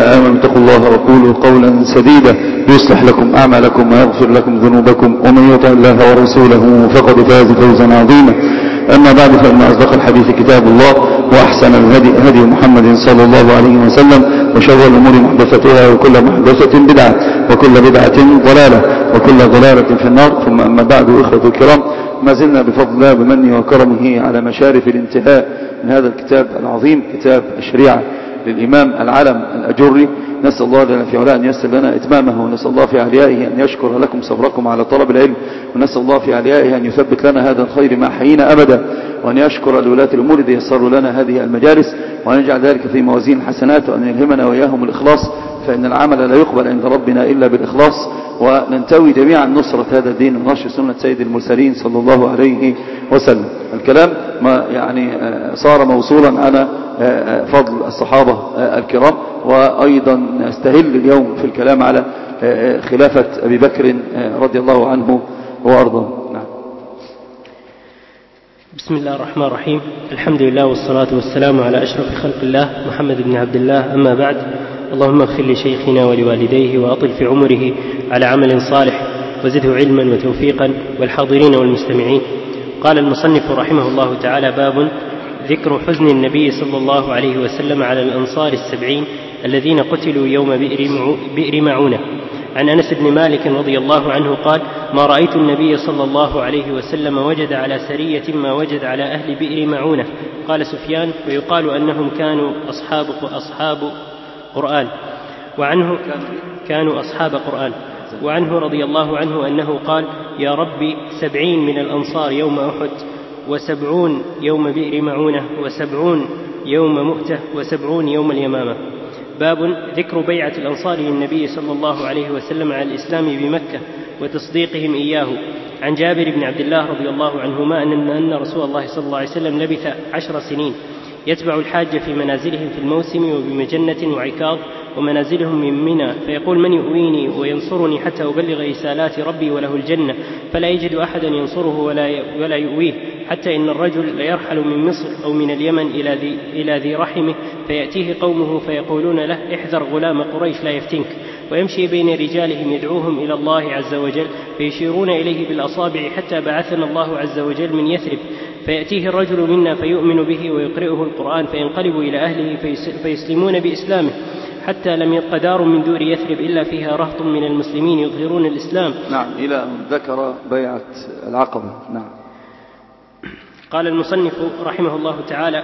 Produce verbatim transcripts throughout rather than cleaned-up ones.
آمنوا اتقوا الله وقولوا قولا سديدا يصلح لكم أعمالكم ويغفر لكم ذنوبكم ومن يطع الله ورسوله فقد فاز فوزا عظيما. أما بعد فإن أصدق الحديث كتاب الله وأحسن الهدي هدي محمد صلى الله عليه وسلم وشر الأمور محدثتها وكل محدثة بدعة وكل بدعة ضلالة وكل ضلالة في النار. ثم أما بعد إخوة الكرام ما زلنا بفضل الله بمنه وكرمه على مشارف الانتهاء من هذا الكتاب العظيم كتاب الشريعة للإمام العلم الأجري. نسأل الله لنا في علاء أن يسر لنا إتمامه ونسأل الله في عليائه أن يشكر لكم صبركم على طلب العلم ونسأل الله في عليائه أن يثبت لنا هذا الخير ما حيينا أبدا وأن يشكر لولاة الأمور الذين يسروا لنا هذه المجالس وأن يجعل ذلك في موازين الحسنات وأن يلهمنا وإياهم الإخلاص فإن العمل لا يقبل عند ربنا إلا بالإخلاص وننتوي جميعا نصرة هذا الدين ونشر سنة سيد المرسلين صلى الله عليه وسلم. الكلام ما يعني صار موصولا على فضل الصحابة الكرام وأيضا نستهل اليوم في الكلام على خلافة أبي بكر رضي الله عنه وأرضاه. نعم. بسم الله الرحمن الرحيم. الحمد لله والصلاة والسلام على أشرف خلق الله محمد بن عبد الله. أما بعد، اللهم اغفر لشيخنا ولوالديه وأطل في عمره على عمل صالح وزده علما وتوفيقا والحاضرين والمستمعين. قال المصنف رحمه الله تعالى: باب ذكر حزن النبي صلى الله عليه وسلم على الأنصار السبعين الذين قتلوا يوم بئر معونة. عن أنس بن مالك رضي الله عنه قال: ما رأيت النبي صلى الله عليه وسلم وجد على سرية ما وجد على أهل بئر معونة. قال سفيان: ويقال أنهم كانوا أصحاب أصحاب قرآن. وعنه كانوا أصحاب قرآن. وعنه رضي الله عنه أنه قال: يا ربي سبعين من الأنصار يوم أحد وسبعون يوم بئر معونة وسبعون يوم مؤتة وسبعون يوم اليمامة. باب ذكر بيعة الأنصار للنبي صلى الله عليه وسلم على الإسلام بمكة وتصديقهم إياه. عن جابر بن عبد الله رضي الله عنهما أن رسول الله صلى الله عليه وسلم لبث عشر سنين يتبع الحاج في منازلهم في الموسم وبمجنة وعكاظ ومنازلهم من منى فيقول: من يؤويني وينصرني حتى أبلغ رسالات ربي وله الجنة، فلا يجد أحدا ينصره ولا يؤويه، حتى إن الرجل ليرحل من مصر أو من اليمن إلى ذي, إلى ذي رحمه فيأتيه قومه فيقولون له: احذر غلام قريش لا يفتنك، ويمشي بين رجالهم يدعوهم إلى الله عز وجل فيشيرون إليه بالأصابع حتى بعثنا الله عز وجل من يثرب، فيأتيه الرجل منا فيؤمن به ويقرئه القرآن فينقلب إلى أهله فيسلمون بإسلامه، حتى لم يبق دار من دور يثرب إلا فيها رهط من المسلمين يظهرون الإسلام. نعم، إلى أن ذكر بيعة العقبة. نعم. قال المصنف رحمه الله تعالى: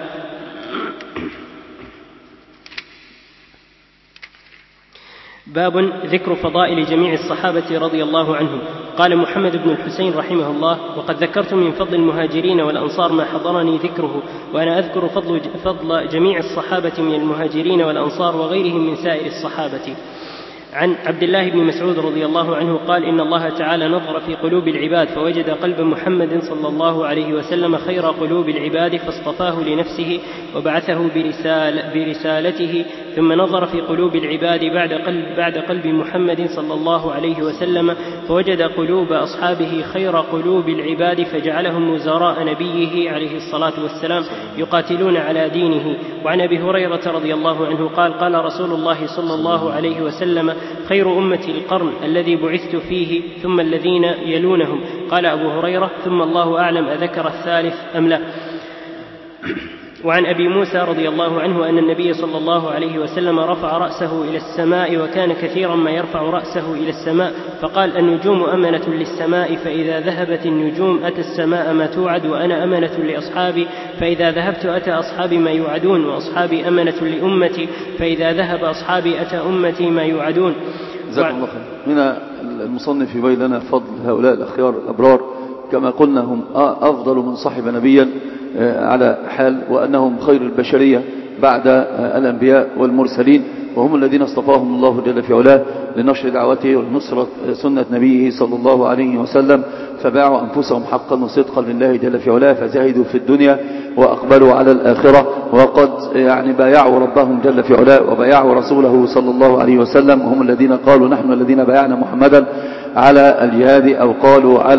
باب ذكر فضائل جميع الصحابة رضي الله عنهم. قال محمد بن الحسين رحمه الله: وقد ذكرت من فضل المهاجرين والأنصار ما حضرني ذكره، وأنا أذكر فضل, فضل جميع الصحابة من المهاجرين والأنصار وغيرهم من سائر الصحابة. عن عبد الله بن مسعود رضي الله عنه قال: إن الله تعالى نظر في قلوب العباد فوجد قلب محمد صلى الله عليه وسلم خير قلوب العباد فاصطفاه لنفسه وبعثه برسال برسالته، ثم نظر في قلوب العباد بعد قلب, بعد قلب محمد صلى الله عليه وسلم فوجد قلوب أصحابه خير قلوب العباد فجعلهم وزراء نبيه عليه الصلاة والسلام يقاتلون على دينه. وعن أبي هريرة رضي الله عنه قال: قال رسول الله صلى الله عليه وسلم: خير أمتي القرن الذي بعثت فيه ثم الذين يلونهم. قال أبو هريرة: ثم الله أعلم أذكر الثالث أم لا. وعن أبي موسى رضي الله عنه أن النبي صلى الله عليه وسلم رفع رأسه إلى السماء وكان كثيرا ما يرفع رأسه إلى السماء فقال: النجوم أمنة للسماء فإذا ذهبت النجوم أتى السماء ما توعد، وأنا أمنة لأصحابي فإذا ذهبت أتى أصحابي ما يوعدون، وأصحابي أمنة لأمتي فإذا ذهب أصحابي أتى أمتي ما يوعدون. جزاكم الله خير. هنا المصنف يبين لنا فضل هؤلاء الأخيار الأبرار كما قلنا هم أفضل من صاحب نبيا على حال، وأنهم خير البشرية بعد الأنبياء والمرسلين، وهم الذين اصطفاهم الله جل في علاه لنشر دعوته ونصرة سنة نبيه صلى الله عليه وسلم، فباعوا أنفسهم حقا وصدقا لله جل في علاه فزهدوا في الدنيا وأقبلوا على الآخرة، وقد يعني بايعوا ربهم جل في علاه وبايعوا رسوله صلى الله عليه وسلم، وهم الذين قالوا: نحن الذين بايعنا محمدا على الجهاد، أو قالوا على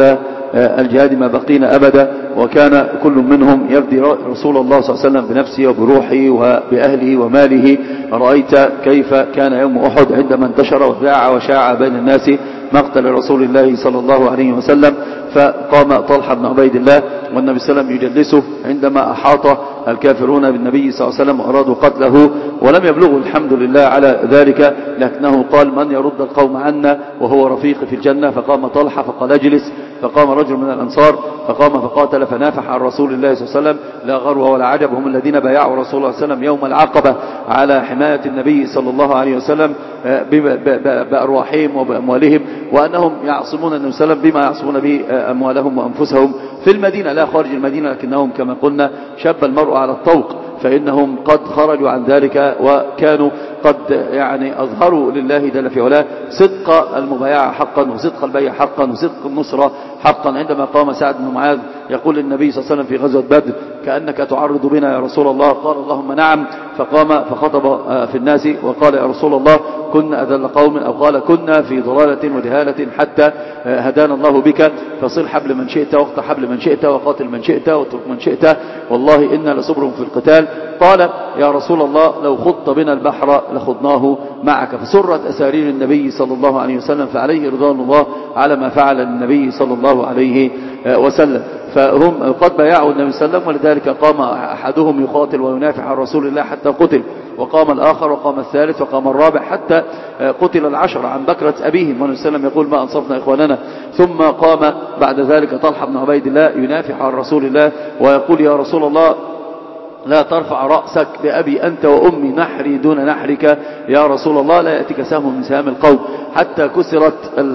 الجهاد ما بقينا أبدا، وكان كل منهم يفدي رسول الله صلى الله عليه وسلم بنفسه وبروحه وبأهله وماله. رأيت كيف كان يوم أحد عندما انتشر وذاع وشاع بين الناس مقتل رسول الله صلى الله عليه وسلم، فقام طلحة بن عبيد الله والنبي صلى الله عليه وسلم يجلسه عندما أحاط الكافرون بالنبي صلى الله عليه وسلم وأرادوا قتله، ولم يبلغوا الحمد لله على ذلك، لكنه قال: من يرد القوم عنا وهو رفيق في الجنة؟ فقام طلحة فقال: اجلس. فقام رجل من الأنصار فقام فقاتل فنافح عن رسول الله صلى الله عليه وسلم. لا غرو ولا عجب، هم الذين بايعوا رسول الله صلى الله عليه وسلم يوم العقبة على حماية النبي صلى الله عليه وسلم بأرواحهم وبأموالهم، وأنهم يعصمون النبي صلى الله عليه وسلم بما يعصمون به أموالهم وأنفسهم في المدينة لا خارج المدينة، لكنهم كما قلنا شاب المرء على الطوق، فإنهم قد خرجوا عن ذلك وكانوا قد يعني أظهروا لله جل في علاه صدق المبايعة حقا وصدق البيع حقا وصدق النصرة حقا. عندما قام سعد بن معاذ يقول للنبي صلى الله عليه وسلم في غزوة بدر: كأنك تعرض بنا يا رسول الله. قال: اللهم نعم. فقام فخطب في الناس وقال: يا رسول الله كنا أذل قوم، أو قال: كنا في ضلالة وجهالة حتى هدانا الله بك، فصل حبل من شئت واقطع حبل من شئت وقاتل من شئت واترك من شئت، والله إنا لصبر في القتال. قال: يا رسول الله لو خضت بنا البحر لخضناه معك. فسرت أسارير النبي صلى الله عليه وسلم، فعليه رضوان الله على ما فعل النبي صلى الله عليه وسلم. فهم قد بايعوا النبي صلى الله عليه وسلم، ولذلك قام أحدهم يقاتل وينافع عن رسول الله حتى قتل، وقام الآخر وقام الثالث وقام الرابع حتى قتل العشر عن بكرة أبيهم، والنبي صلى الله عليه وسلم يقول: ما أنصفنا إخواننا. ثم قام بعد ذلك طلحة بن عبيد الله ينافع عن رسول الله ويقول: يا رسول الله لا ترفع رأسك بأبي أنت وأمي، نحري دون نحرك يا رسول الله، لا يأتيك سهم من سهام القوم. حتى كسرت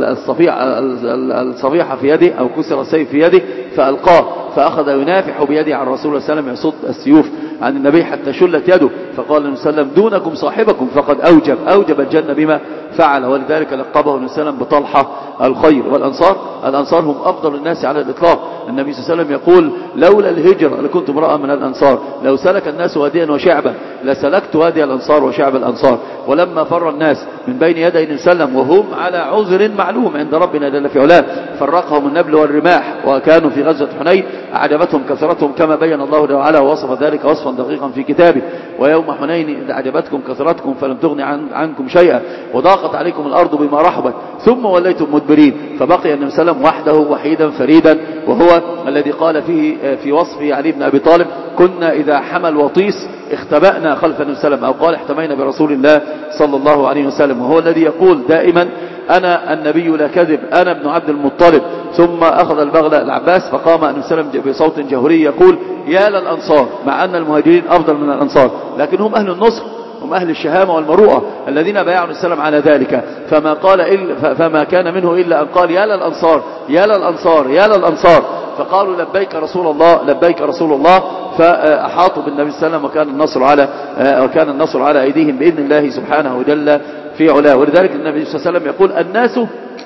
الصفيحة في يده أو كسر السيف في يده فألقاه، فأخذ ينافح بيده عن رسول الله صلى الله عليه وسلم يصد السيوف عن النبي حتى شلت يده، فقال النبي صلى الله عليه وسلم: دونكم صاحبكم فقد أوجب أوجب الجنة بما فعل. ولذلك لقبه النبي صلى الله عليه وسلم بطلحة الخير. والأنصار الأنصار هم أفضل الناس على الإطلاق. النبي صلى الله عليه وسلم يقول: لولا الهجرة لكنت امرأ من الأنصار، لو سلك الناس واديا وشعبا لسلكت وادي الأنصار وشعب الأنصار. ولما فر الناس من بين يدي النبي صلى الله عليه وسلم وهم على عذر معلوم عند ربنا جل في علاه، فرقهم النبل والرماح، وكانوا في غزوة حنين أعجبتهم كثرتهم كما بين الله جل وعلا ووصف ذلك وصفا دقيقا في كتابه: ويوم حنين إذ أعجبتكم كثرتكم فلم تغن عن عنكم شيئا وضاقت عليكم الأرض بما رحبت ثم وليتم مدبرين. فبقي النبي صلى الله عليه وسلم وحده وحيدا فريدا، وهو الذي قال فيه في وصفه علي بن أبي طالب: كنا إذا حمل وطيس اختبأنا خلف النبي صلى الله عليه وسلم، أو قال: احتمينا برسول الله صلى الله عليه وسلم. وهو الذي يقول دائما: أنا النبي لا كذب، أنا ابن عبد المطلب. ثم أخذ البغل العباس فقام النبي صلى الله عليه وسلم بصوت جهوري يقول: يا للأنصار، مع أن المهاجرين أفضل من الأنصار، لكن هم أهل النصر، هم أهل الشهامة والمروءة الذين بايعوا النبي صلى الله عليه وسلم على ذلك. فما قال إلا فما كان منه إلا أن قال: يا للأنصار يا للأنصار يا للأنصار. فقالوا: لبيك رسول الله لبيك رسول الله. فأحاطوا بالنبي صلى الله عليه وسلم، وكان النصر على وكان النصر على أيديهم بإذن الله سبحانه وجل في علاه. ولذلك النبي صلى الله عليه وسلم يقول: الناس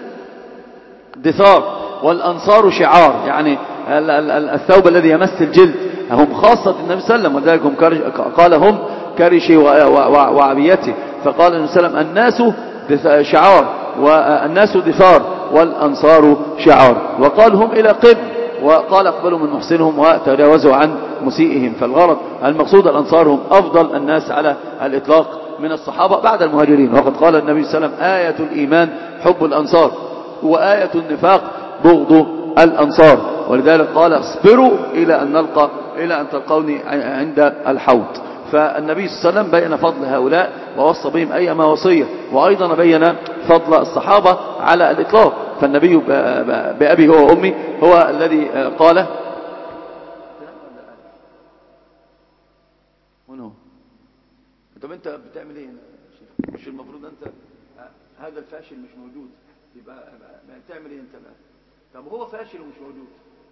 دثار والأنصار شعار، يعني الثوب الذي يمس الجلد هم خاصة النبي صلى الله عليه وسلم، ولذلك هم قال: هم كرشي وعبيتي. فقال النبي صلى الله عليه وسلم: الناس شعار والناس دثار والأنصار شعار. وقال: هم إلى قبل، وقال: اقبلوا من محسنهم وتجاوزوا عن مسيئهم. فالغرض المقصود الأنصار هم أفضل الناس على الإطلاق من الصحابة بعد المهاجرين. وقد قال النبي صلى الله عليه وسلم: آية الإيمان حب الأنصار، وآية النفاق بغض الأنصار. ولذلك قال: اصبروا إلى أن نلقى إلى أن تلقوني عند الحوض. فالنبي صلى الله عليه وسلم بين فضل هؤلاء ووصى بهم أيما وصية، وأيضا بين فضل الصحابة على الإطلاق. فالنبي بأبي هو وأمي هو الذي قال: طب أنت بتعمل إيه؟ مش المفروض أنت هذا الفاشل مش موجود، يبقى بتعمل إيه أنت بقى؟ طب هو فاشل ومش موجود.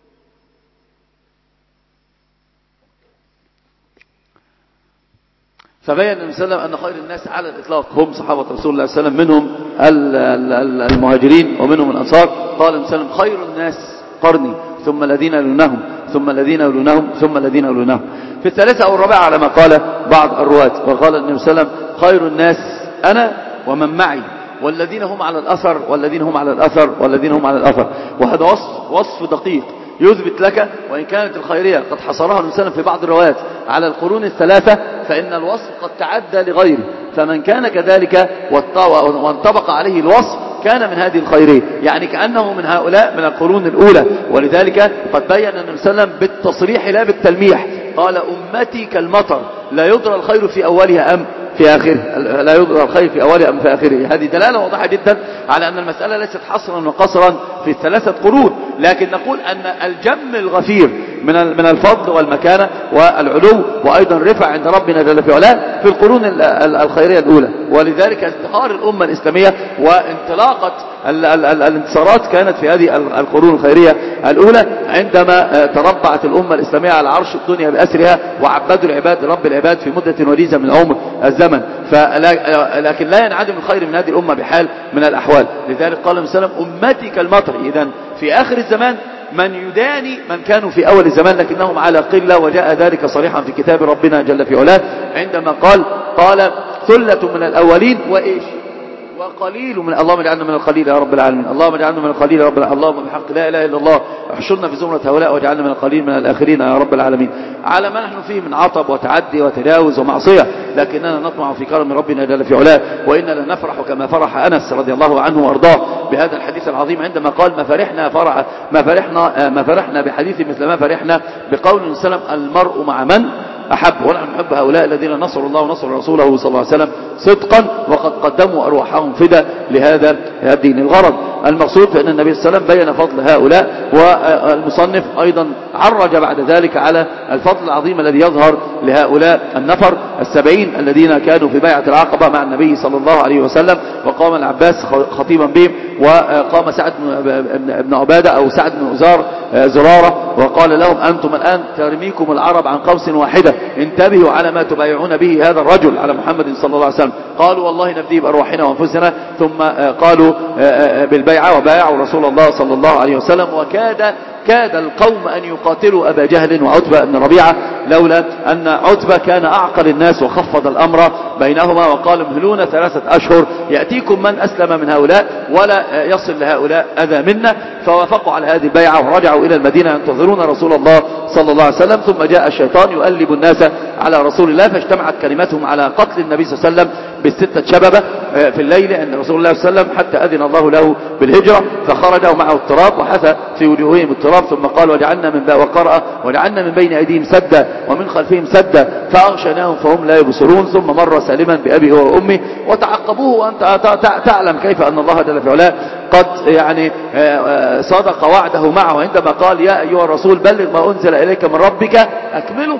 فبين النبي صلى الله عليه وسلم أن خير الناس على الإطلاق هم صحابة رسول الله صلى الله عليه وسلم، منهم المهاجرين ومنهم الأنصار. قال النبي صلى الله عليه وسلم: خير الناس قرني ثم الذين يلونهم ثم الذين يلونهم ثم الذين يلونهم. في الثالثة أو الرابعة على ما قال بعض الرواة. وقال النبي صلى الله عليه وسلم: خير الناس أنا ومن معي، والذين هم على الأثر والذين هم على الأثر والذين هم على الأثر. وهذا وصف, وصف دقيق يثبت لك وإن كانت الخيرية قد حصرها الإنسان في بعض الروايات على القرون الثلاثة، فإن الوصف قد تعدى لغيره، فمن كان كذلك وانطبق عليه الوصف كان من هذه الخيرية، يعني كأنه من هؤلاء من القرون الأولى. ولذلك قد بيّن النبي صلى الله عليه وسلم بالتصريح لا بالتلميح، قال أمتي كالمطر لا يدرى الخير في أولها أم في آخره، لا يدرى الخير في أولها أم في آخره. هذه دلالة واضحة جدا على أن المسألة ليست حصرا وقصرا في الثلاثة قرون، لكن نقول أن الجم الغفير من من الفضل والمكانة والعلو وأيضا رفع عند ربنا جل في علاه في القرون الخيرية الأولى. ولذلك ازدهار الأمة الإسلامية وانطلاقة الانتصارات كانت في هذه القرون الخيرية الأولى، عندما تربعت الأمة الإسلامية على عرش الدنيا بأسرها وعبدوا العباد رب العباد في مدة وجيزة من عمر الزمن. لكن لا ينعدم الخير من هذه الأمة بحال من الأحوال. لذلك قال النبي صلى الله عليه وسلم أمتي كالمطر. إذن في آخر الزمان من يداني من كانوا في أول الزمان لكنهم على قلة، وجاء ذلك صريحا في كتاب ربنا جل في علاه عندما قال قال ثلة من الأولين وإيش وقليل من اللهم اجعلنا من القليل يا رب العالمين، اللهم اجعلنا من القليل يا رب العالمين، اللهم بحق لا اله الا الله احشرنا في زمرة هؤلاء واجعلنا من القليل من الاخرين يا رب العالمين. على ما نحن فيه من عطب وتعدي وتجاوز ومعصية، لكننا نطمع في كرم ربنا جل في علاه، واننا لنفرح كما فرح انس رضي الله عنه وارضاه بهذا الحديث العظيم عندما قال ما فرحنا فرح ما فرحنا ما فرحنا بحديث مثل ما فرحنا بقول النبي صلى الله عليه وسلم المرء مع من أحب، ونحن نحب هؤلاء الذين نصروا الله ونصر رسوله صلى الله عليه وسلم صدقا وقد قدموا أرواحهم فدا لهذا الدين. الغرض المقصود فإن النبي صلى الله عليه وسلم بين فضل هؤلاء، والمصنف أيضا عرج بعد ذلك على الفضل العظيم الذي يظهر لهؤلاء النفر السبعين الذين كانوا في بيعة العقبة مع النبي صلى الله عليه وسلم، وقام العباس خطيبا بهم، وقام سعد بن عبادة أو سعد بن أزار زرارة وقال لهم أنتم الآن ترميكم العرب عن قوس واحدة، انتبهوا على ما تبايعون به هذا الرجل على محمد صلى الله عليه وسلم. قالوا والله نفديه بأرواحنا وأنفسنا، ثم قالوا بالبيعة وبايعوا رسول الله صلى الله عليه وسلم، وكاد كاد القوم أن يقاتلوا أبا جهل وعتبة بن ربيعة، لولا أن عتبة كان أعقل الناس وخفض الأمر بينهما وقال امهلونا ثلاثة أشهر يأتيكم من أسلم من هؤلاء ولا يصل لهؤلاء أذى منا، فوافقوا على هذه البيعة ورجعوا إلى المدينة ينتظرون رسول الله صلى الله عليه وسلم. ثم جاء الشيطان يؤلب الناس على رسول الله، فاجتمعت كلمتهم على قتل النبي صلى الله عليه وسلم بالستة شببة في الليل عند رسول الله صلى الله عليه وسلم، حتى أذن الله له بالهجرة، فخرج ومعه التراب وحث في وجوههم التراب، ثم قال وجعلنا من وقرأ وجعلنا من بين أيديهم سدا ومن خلفهم سدا فأغشيناهم فهم لا يبصرون، ثم مر سالما بأبيه وأمه وتعقبوه. وأنت تعلم كيف أن الله جل في علاه قد يعني صدق وعده معه عندما قال يا أيها الرسول بلغ ما أنزل إليك من ربك أكمله،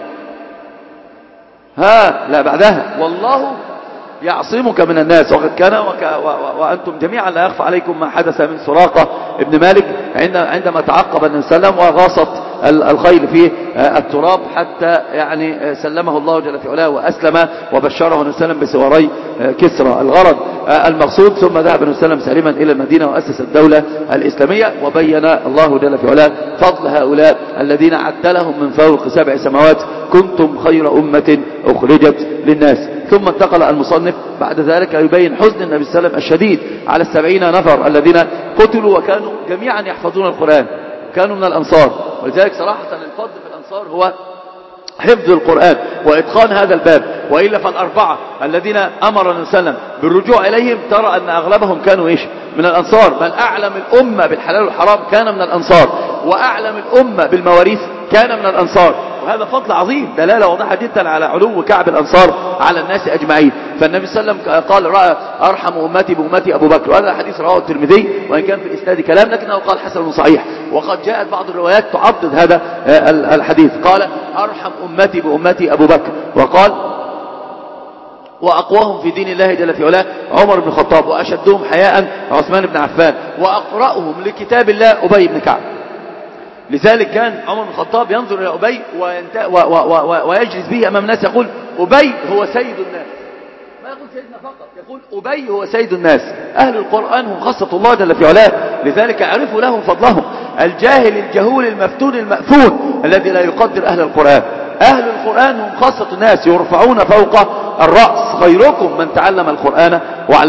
ها لا بعدها والله يعصمك من الناس. وقد كان وأنتم جميعا لا يخفى عليكم ما حدث من سراقة ابن مالك عندما تعقب النبي صلى الله عليه وسلم وغاصت الخيل في التراب حتى يعني سلمه الله جل في علاه وأسلم، وبشره النبي صلى الله عليه وسلم بسواري كسرى. الغرض المقصود ثم ذهب النبي صلى الله عليه وسلم سالما إلى المدينة وأسس الدولة الإسلامية، وبين الله جل في علاه فضل هؤلاء الذين عد لهم من فوق سبع سماوات كنتم خير أمة أخرجت للناس. ثم انتقل المصنف بعد ذلك يبين حزن النبي صلى الله عليه وسلم الشديد على السبعين نفر الذين قتلوا وكانوا جميعا يحفظون القرآن، كانوا من الأنصار. ولذلك صراحة الفضل في الأنصار هو حفظ القرآن وإتقان هذا الباب، وإلا فالأربعة الذين أمر النبي صلى الله عليه وسلم بالرجوع إليهم ترى أن أغلبهم كانوا إيش من الأنصار، بل أعلم الأمة بالحلال والحرام كان من الأنصار، وأعلم الأمة بالمواريث كان من الأنصار. وهذا فضل عظيم، دلالة واضحة جدا على علو كعب الأنصار على الناس أجمعين. فالنبي صلى الله عليه وسلم قال رأى أرحم أمتي بأمتي أبو بكر، وهذا حديث رواه الترمذي وإن كان في الإسناد كلام لكنه قال حسن صحيح. وقد جاءت بعض الروايات تعضد هذا الحديث، قال أرحم أمتي بأمتي أبو بكر، وقال وأقواهم في دين الله جل في علاه عمر بن الخطاب، وأشدهم حياء عثمان بن عفان، وأقرأهم لكتاب الله أبي بن كعب. لذلك كان عمر بن الخطاب ينظر إلى أبي ويجلس به أمام الناس يقول أبي هو سيد الناس، ما يقول سيدنا فقط، يقول أبي هو سيد الناس. أهل القرآن هم خاصة الله جل في علاه، لذلك عرفوا لهم فضلهم. الجاهل الجهول المفتون المأفون الذي لا يقدر أهل القرآن، أهل القرآن هم خاصة الناس يرفعون فوق الرأس، خيركم من تعلم القرآن وعلمه.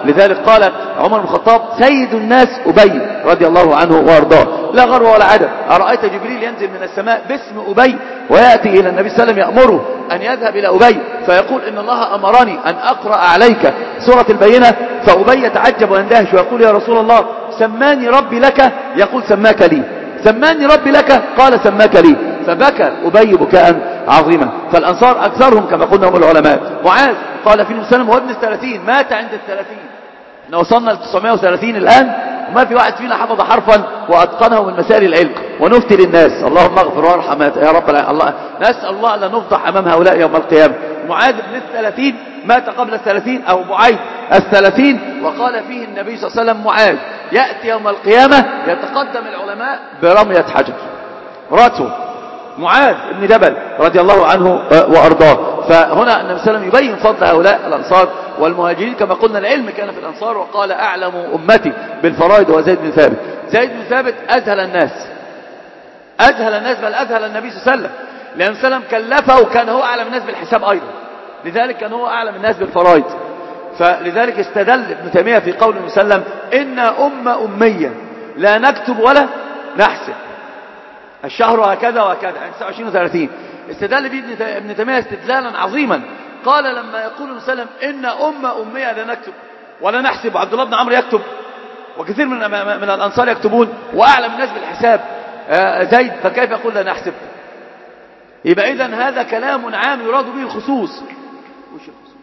لذلك قال عمر بن الخطاب سيد الناس أبي رضي الله عنه وارضاه لا غرو ولا عدم. أرأيت جبريل ينزل من السماء باسم أبي ويأتي إلى النبي صلى الله عليه وسلم يأمره أن يذهب إلى أبي فيقول إن الله أمرني أن أقرأ عليك سورة البينة، فأبي يتعجب ويندهش ويقول يا رسول الله سماني ربي لك، يقول سماك لي، سماني ربي لك، قال سماك لي، فبكى أبي بكاء عظيما. فالأنصار أكثرهم كما قلنا هم العلماء. معاذ قال فيه وسلم هو ابن الثلاثين مات عند الثلاثين، احنا وصلنا ل تسعمائة وثلاثين الآن وما في واحد فينا حفظ حرفا وأتقنه من مسائل العلم ونفتي للناس. اللهم اغفر وارحم يا رب الله. نسأل الله أن نفضح أمام هؤلاء يوم القيامة. معاذ بن الثلاثين مات قبل الثلاثين أو معاذ الثلاثين، وقال فيه النبي صلى الله عليه وسلم معاذ يأتي يوم القيامة يتقدم العلماء برمية حجر رأسه، معاذ بن جبل رضي الله عنه وأرضاه. فهنا النبي صلى الله عليه وسلم يبين فضل هؤلاء الأنصار والمهاجرين. كما قلنا العلم كان في الأنصار، وقال أعلم أمتي بالفرائض هو زيد بن ثابت. زيد بن ثابت أذهل الناس، أذهل الناس بل أذهل النبي صلى الله عليه وسلم، لأن النبي صلى الله عليه وسلم كلفه وكان هو أعلم الناس بالحساب أيضا، لذلك كان هو أعلم الناس بالفرائض. فلذلك استدل ابن تيمية في قول النبي صلى الله عليه وسلم إنا أمة أمية لا نكتب ولا نحسب، الشهر هكذا وهكذا يعني تسعة وعشرين وثلاثين. استدل به ابن تيمية استدلالا عظيما، قال لما يقول النبي صلى الله عليه وسلم إن أمة أمية لا نكتب ولا نحسب، وعبد الله بن عمرو يكتب وكثير من من الأنصار يكتبون وأعلم الناس بالحساب زيد، فكيف يقول لا نحسب؟ يبقى إذن هذا كلام عام يراد به الخصوص. وش الخصوص؟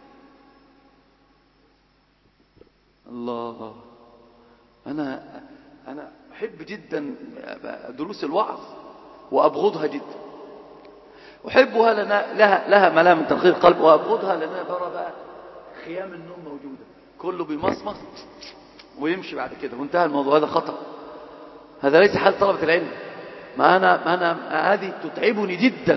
الله، أنا أنا أحب جدا دروس الوعظ وأبغضها جدا، أحبها لنا لها لها ملام من تنقير القلب، وأبغضها لأننا ترى بقى خيام النوم موجودة، كله بيمصمص ويمشي بعد كده وانتهى الموضوع. هذا خطأ، هذا ليس حال طلبة العلم. ما أنا ما أنا هذه تتعبني جدا.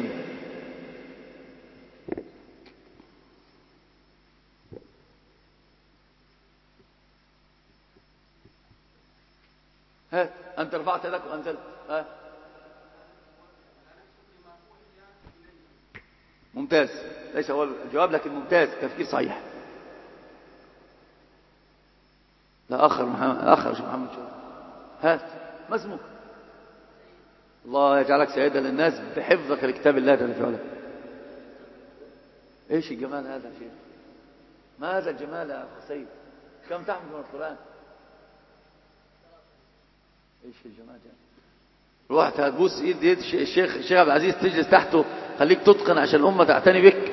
ها أنت رفعت يدك وأنزلت. ها ممتاز، ليس هو الجواب لكن ممتاز، تفكير صحيح. لا آخر محمد، آخر محمد شو هات ما اسمك؟ الله يجعلك سيدا للناس بحفظك لكتاب الله جل وعلا. ايش الجمال هذا يا شيخ؟ ما هذا الجمال يا أخ سيد؟ كم تحفظ من القرآن؟ ايش الجمال ده؟ روح هتبوس ايد يد الشيخ الشيخ عبد العزيز تجلس تحته، خليك تتقن عشان الأمة تعتني بك.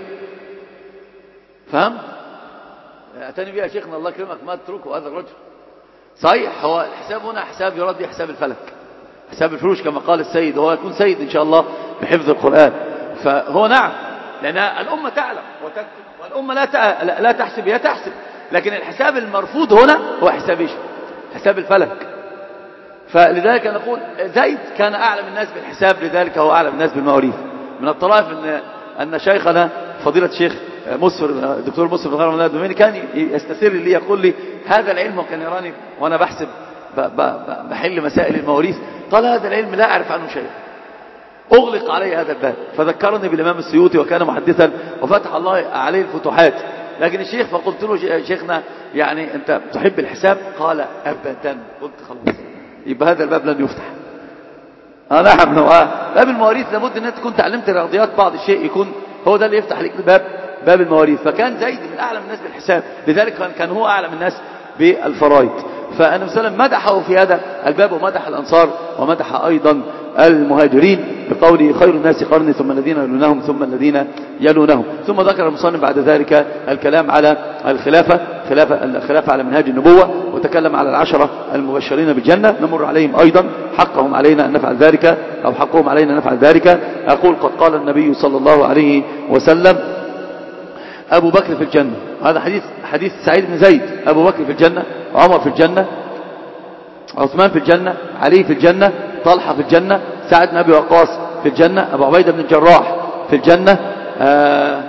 فهم؟ اعتني بها يا شيخنا الله يكرمك، ما تتركه هذا الرجل. صحيح هو الحساب هنا حساب يراد به حساب الفلك، حساب الفلوس كما قال السيد، وهو يكون سيد إن شاء الله بحفظ القرآن. فهو نعم، لأن الأمة تعلم وتكتب، والأمة لا لا تحسب، هي تحسب، لكن الحساب المرفوض هنا هو حساب ايش؟ حساب الفلك. فلذلك نقول زيد كان أعلم الناس بالحساب، لذلك هو أعلم الناس بالمواريث. من الطرائف أن أن شيخنا فضيلة الشيخ مصفر الدكتور مصفر بن غرام الدوميني كان يستسر لي يقول لي هذا العلم، وكان يراني وأنا بحسب بحل مسائل المواريث، قال هذا العلم لا أعرف عنه شيء، أغلق علي هذا الباب. فذكرني بالإمام السيوطي وكان محدثا وفتح الله عليه الفتوحات. لكن الشيخ فقلت له شيخنا يعني أنت تحب الحساب؟ قال أبدا. قلت خلاص يبقى هذا الباب لن يفتح. آه نعم، آه باب المواريث لابد أن تكون تعلمت الرياضيات بعض الشيء، يكون هو ده اللي يفتح لك الباب، باب المواريث. فكان زيد من أعلم الناس بالحساب، لذلك كان هو أعلم الناس بالفرائض. فالنبي صلى الله عليه وسلم مدحه في هذا الباب، ومدح الأنصار ومدح أيضا المهاجرين بقوله خير الناس قرني ثم الذين يلونهم ثم الذين يلونهم. ثم ذكر المصنف بعد ذلك الكلام على الخلافة، خلافة الخلافة على منهاج النبوة، وتكلم على العشرة المبشرين بالجنة، نمر عليهم أيضا، حقهم علينا أن نفعل ذلك أو حقهم علينا أن نفعل ذلك. أقول قد قال النبي صلى الله عليه وسلم أبو بكر في الجنة، هذا حديث حديث سعيد بن زيد، أبو بكر في الجنة، عمر في الجنة، عثمان في الجنة، علي في الجنة، طلحة في الجنة، سعد بن أبي وقاص في الجنة، أبو عبيدة بن الجراح في الجنة، آه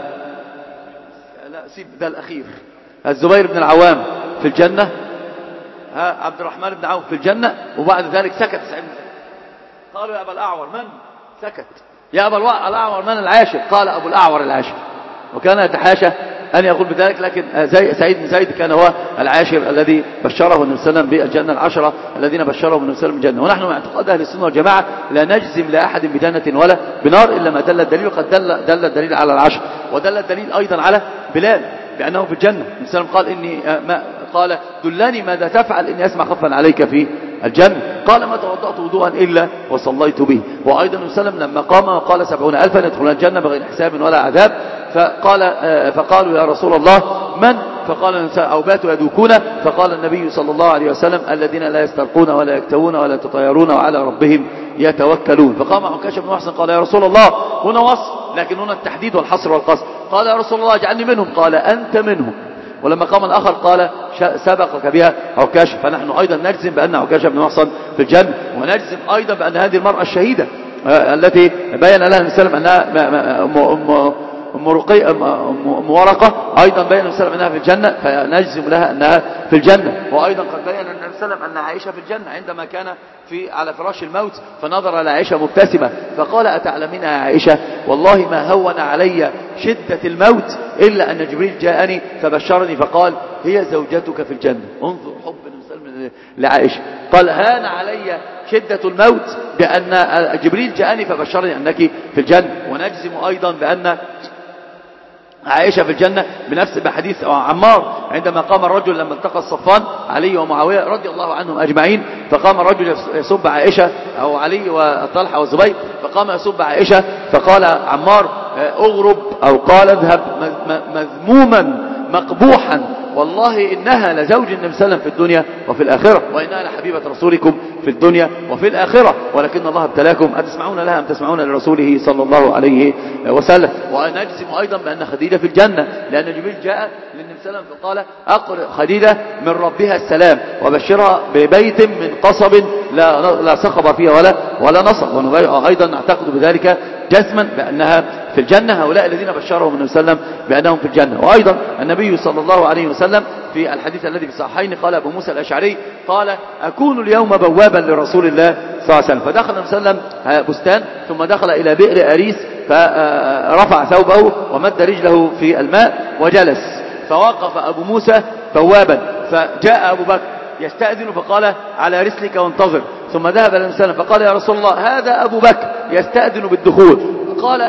لا سيب ده الأخير، الزبير بن العوام في الجنة، ها عبد الرحمن بن عوف في الجنة. وبعد ذلك سكت سعيد بن زيد، قالوا يا أبا الأعور من؟ سكت. يا أبا الأعور من العاشر؟ قال أبو الأعور العاشر. وكان يتحاشى أن يقول بذلك، لكن زي سعيد بن زيد كان هو العاشر الذي بشره النبي صلى الله عليه وسلم بالجنة، العشرة الذين بشرهم النبي صلى الله عليه وسلم بالجنة. ونحن من اعتقاد أهل السنة والجماعة لا نجزم لأحد بجنة ولا بنار إلا ما دل الدليل، وقد دل, دل الدليل على العشر، ودل الدليل أيضا على بلال بأنه في الجنة. النبي صلى الله عليه وسلم قال إني ما قال دلني ماذا تفعل إني أسمع خفا عليك في الجنة. قال ما توضأت وضوءا إلا وصليت به. وأيضا النبي صلى الله عليه وسلم لما قام وقال سبعون ألفا يدخلون الجنة بغير حساب ولا عذاب، فقال فقالوا يا رسول الله من؟ فقال أو باتوا يدوكون. فقال النبي صلى الله عليه وسلم الذين لا يسترقون ولا يكتوون ولا يتطيرون وعلى ربهم يتوكلون. فقام عكاشة بن محسن قال يا رسول الله، هنا وصف لكن هنا التحديد والحصر والقصر. قال يا رسول الله اجعلني منهم، قال أنت منهم. ولما قام الآخر قال سبقك بها عكاشة. فنحن أيضا نجزم بأن عكاشة بن محسن في الجنة، ونجزم أيضا بأن هذه المرأة الشهيدة التي بين لها النبي صلى الله عليه وسلم أنها مورقة، أيضا بين النبي صلى الله عليه وسلم أنها في الجنة، فنجزم لها أنها في الجنة. وأيضا قد بين النبي صلى الله عليه وسلم أن عائشة في الجنة عندما كان في على فراش الموت فنظر إلى عائشة مبتسمة فقال أتعلمين يا عائشة والله ما هون علي شدة الموت إلا أن جبريل جاءني فبشرني فقال هي زوجتك في الجنة. انظر حب النبي صلى الله عليه وسلم لعائشة، قال هان علي شدة الموت بأن جبريل جاءني فبشرني أنك في الجنة. ونجزم أيضا بأن عائشة في الجنة بنفس بحديث عمار عندما قام الرجل لما التقى الصفان علي ومعاوية رضي الله عنهم أجمعين، فقام الرجل يسب عائشة أو علي وطلحة وزبير، فقام يسب عائشة فقال عمار أغرب أو قال اذهب مذموما مقبوحا والله إنها لزوج النبي صلى الله عليه وسلم في الدنيا وفي الآخرة، وإنها لحبيبة رسولكم في الدنيا وفي الآخرة، ولكن الله ابتلاكم أتسمعون لها أم تسمعون لرسوله صلى الله عليه وسلم. ونجزم أيضا بأن خديجة في الجنة، لأن جبريل جاء للنبي صلى الله عليه وسلم فقال أقرئ خديجة من ربها السلام وبشرها ببيت من قصب لا لا صخب فيه ولا ولا نصب. وأيضا نعتقد بذلك جزما بأنها في الجنة، هؤلاء الذين بشرهم النبي صلى الله عليه وسلم بأنهم في الجنة. وأيضا النبي صلى الله عليه وسلم في الحديث الذي في الصحيحين قال أبو موسى الأشعري قال أكون اليوم بوابا لرسول الله صلى الله عليه وسلم. فدخل النبي صلى الله عليه وسلم بستان ثم دخل إلى بئر أريس فرفع ثوبه ومد رجله في الماء وجلس، فوقف أبو موسى بوابا، فجاء أبو بكر يستأذن فقال على رسلك وانتظر، ثم ذهب النبي صلى الله عليه وسلم فقال يا رسول الله هذا أبو بكر يستأذن بالدخول، قال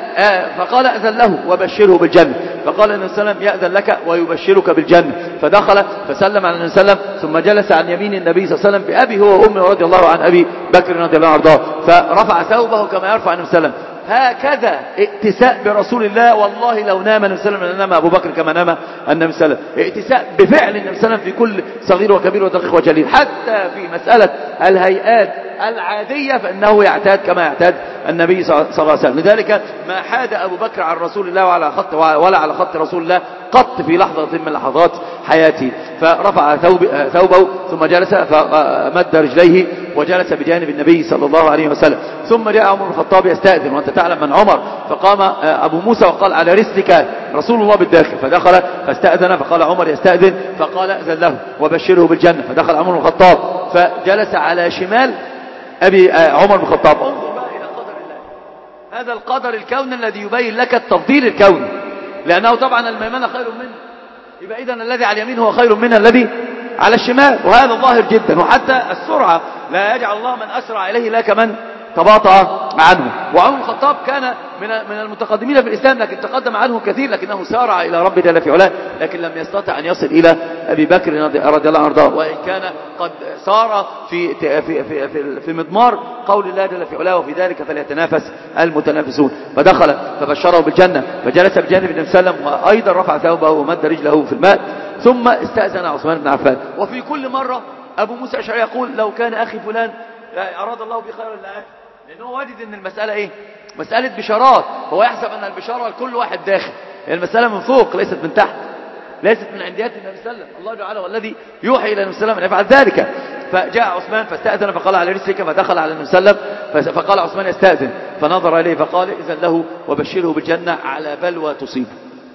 فقال أذن له وبشره بالجنة، فقال النبي صلى الله عليه وسلم يأذن لك ويبشرك بالجنة، فدخل فسلم على النبي صلى الله عليه وسلم ثم جلس عن يمين النبي صلى الله عليه وسلم بأبي هو وأمه رضي الله عن أبي بكر رضي الله عنه، فرفع ثوبه كما يرفع النبي صلى الله عليه وسلم. هكذا ائتساء برسول الله، والله لو نام النبي صلى الله عليه وسلم لنام أبو بكر كما نام النبي صلى الله عليه وسلم. ائتساء بفعل النبي صلى الله عليه وسلم في كل صغير وكبير ودقيق وجليل، حتى في مسألة الهيئات العادية فإنه يعتاد كما يعتاد النبي صلى الله عليه وسلم. لذلك ما حاد أبو بكر عن رسول الله وعلى خط ولا على خط رسول الله قط في لحظة من لحظات حياته. فرفع ثوب ثوبه ثم جلس فمد رجليه وجلس بجانب النبي صلى الله عليه وسلم. ثم جاء عمر بن الخطاب يستأذن، وأنت تعلم من عمر، فقام أبو موسى وقال على رسلك رسول الله بالداخل، فدخل فاستأذن، فقال عمر يستأذن فقال أذن له وبشره بالجنة، فدخل عمر بن الخطاب فجلس على شمال أبي عمر بن الخطاب. انظر بقى إلى قدر الله، هذا القدر الكوني الذي يبين لك التفضيل الكوني، لأنه طبعا الميمنة خير منه، يبقى إذن الذي على اليمين هو خير من الذي على الشمال، وهذا ظاهر جدا. وحتى السرعة لا يجعل الله من أسرع إليه لا كمن تباطأ عنه. وعمر بن الخطاب كان من من المتقدمين في الإسلام، لكن تقدم عنه كثير، لكنه سارع إلى رب جل في علاه، لكن لم يستطع أن يصل إلى أبي بكر رضي الله عنه، وإن كان قد سار في في في في, في مضمار قول الله جل في علاه وفي ذلك فليتنافس المتنافسون. فدخل فبشره بالجنة، فجلس بجانب النبي صلى الله عليه وسلم، وأيضا رفع ثوبه ومد رجله في الماء، ثم استأذن عثمان بن عفان. وفي كل مرة أبو موسى الأشعري يقول لو كان أخي فلان أراد الله بخير لأخي، لأنه وجد أن المسألة إيه؟ مسألة بشارات، هو يحسب أن البشارة لكل واحد داخل، المسألة من فوق ليست من تحت، ليست من عنديات النبي صلى الله عليه وسلم، الله تعالى والذي يوحي إلى النبي صلى الله عليه وسلم أن يفعل ذلك. فجاء عثمان فاستأذن فقال على رسلك، فدخل على النبي صلى الله عليه وسلم، فقال عثمان يستأذن، فنظر إليه فقال إذن له وبشره بالجنة على بلوى تصيبه.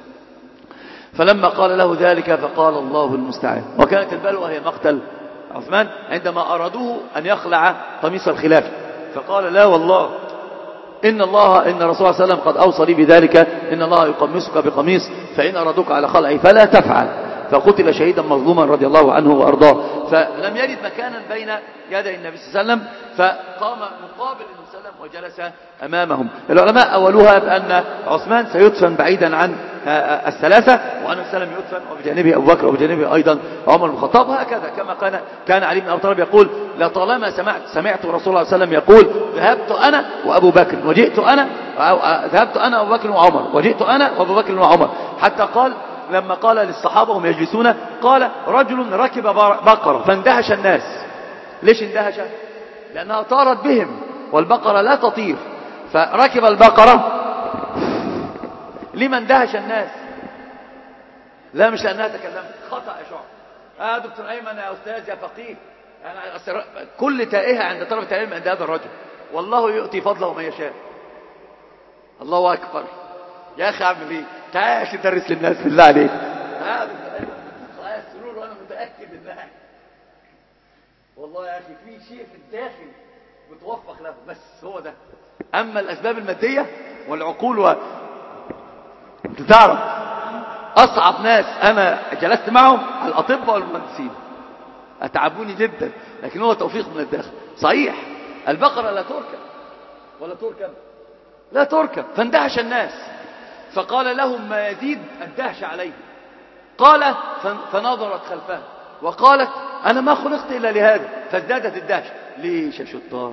فلما قال له ذلك فقال الله المستعان. وكانت البلوى هي مقتل عثمان عندما أرادوه أن يخلع قميص الخلافة، فقال لا والله إن الله إن الرسول صلى الله عليه وسلم قد أوصى لي بذلك، إن الله يقمصك بقميص فإن أرادوك على خلعه فلا تفعل، فقتل شهيدا مظلوما رضي الله عنه وأرضاه. فلم يجد مكانا بين يدي النبي صلى الله عليه وسلم، فقام مقابل النبي صلى الله عليه وسلم وجلس أمامهم. العلماء أولوها بأن عثمان سيدفن بعيدا عن الثلاثة، وأن السلام يدفن وبجانبه أبو بكر وبجانبه أيضا عمر بن الخطاب، هكذا كما كان كان علي بن أبي طالب يقول: لطالما سمعت سمعت رسول الله صلى الله عليه وسلم يقول: ذهبت أنا وأبو بكر وجئت أنا ذهبت أنا وأبو بكر وعمر وجئت أنا وأبو بكر وعمر. حتى قال لما قال للصحابة هم يجلسون، قال: رجل ركب بقرة فاندهش الناس. ليش اندهش؟ لأنها طارت بهم والبقرة لا تطير، فركب البقرة. لما اندهش الناس؟ لا مش لأنها تكلمت، خطأ يا شعب. آه دكتور أيمن يا أستاذ يا فقيه، أنا كل تائهة عند طلبة العلم عند هذا الرجل، والله يؤتي فضله من يشاء. الله أكبر. يا أخي أعمل إيه؟ تعال تدرس للناس بالله عليك. آه دكتور أيمن غاية السرور وأنا متأكد إنها والله يا أخي في شيء في الداخل متوفق له، بس هو ده. أما الأسباب المادية والعقول و... تعرف أصعب ناس أنا جلست معهم الأطباء والمهندسين، أتعبوني جدا، لكن هو توفيق من الداخل. صحيح البقرة لا تركب ولا تركب لا تركب، فاندهش الناس، فقال لهم ما يزيد الدهش عليه. قال فنظرت خلفها وقالت: أنا ما خلقت إلا لهذا، فازدادت الدهش. ليش يا شطار؟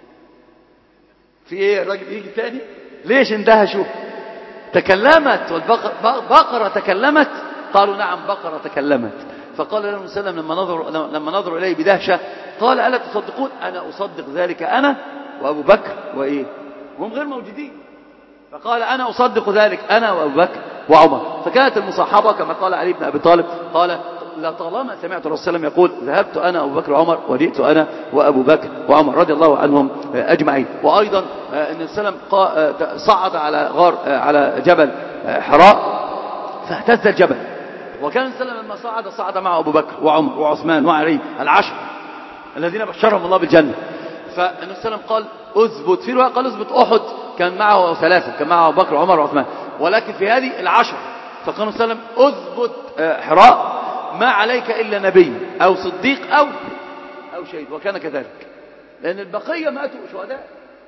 في إيه؟ الراجل يجي تاني. ليش اندهشوا؟ تكلمت، والبقرة تكلمت. قالوا: نعم بقرة تكلمت. فقال لهم صلى الله عليه وسلم لما نظروا لما نظروا إليه بدهشة، قال: ألا تصدقون؟ أنا أصدق ذلك أنا وأبو بكر وإيه وهم غير موجودين. فقال: أنا أصدق ذلك أنا وأبو بكر وعمر. فكانت المصاحبة كما قال علي بن أبي طالب، قال: لطالما سمعت الرسول صلى الله عليه وسلم يقول: ذهبت أنا وأبو بكر وعمر وجئت أنا وأبو بكر وعمر رضي الله عنهم أجمعين. وأيضا أن السلام صعد على غار على جبل حراء فاهتز الجبل، وكان السلام لما صعد صعد معه أبو بكر وعمر وعثمان وعلي العشر الذين بشرهم الله بالجنة. فالنبي صلى الله عليه وسلم قال: اثبت، في رواية قال: اثبت أحد، كان معه ثلاثة، كان معه أبو بكر وعمر وعثمان، ولكن في هذه العشر. فقال النبي صلى الله عليه وسلم: اثبت حراء، ما عليك إلا نبي أو صديق أو أو شهيد. وكان كذلك، لأن البقية ماتوا شهداء.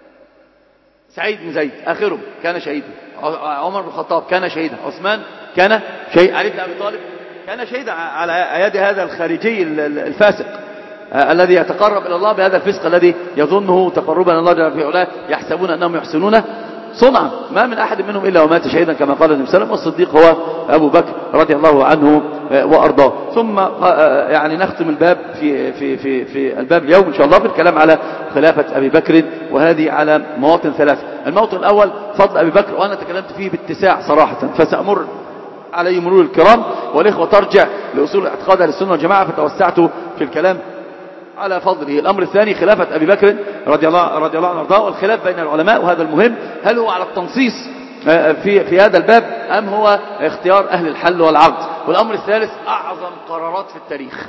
سعيد بن زيد آخرهم كان شهيدا، عمر بن الخطاب كان شهيدا، عثمان كان شهيد، علي بن أبي طالب كان شهيدا على يد هذا الخارجي الفاسق الذي يتقرب إلى الله بهذا الفسق الذي يظنه تقربا إلى الله جل في علاه، يحسبون أنهم يحسنون صنعا، ما من أحد منهم إلا ومات شهيدا كما قال النبي صلى الله عليه وسلم. والصديق هو أبو بكر رضي الله عنه وأرضاه. ثم يعني نختم الباب في في في في الباب اليوم إن شاء الله بالكلام على خلافة أبي بكر، وهذه على مواطن ثلاثة. الموطن الأول فضل أبي بكر، وأنا تكلمت فيه باتساع صراحة، فسأمر عليه مرور الكرام، والإخوة ترجع لأصول اعتقاد أهل السنة والجماعة، فتوسعت في الكلام على فضله. الأمر الثاني خلافة أبي بكر رضي الله رضي الله عنه وارضاه، والخلاف بين العلماء، وهذا المهم، هل هو على التنصيص في في هذا الباب أم هو اختيار أهل الحل والعقد. والأمر الثالث أعظم قرارات في التاريخ،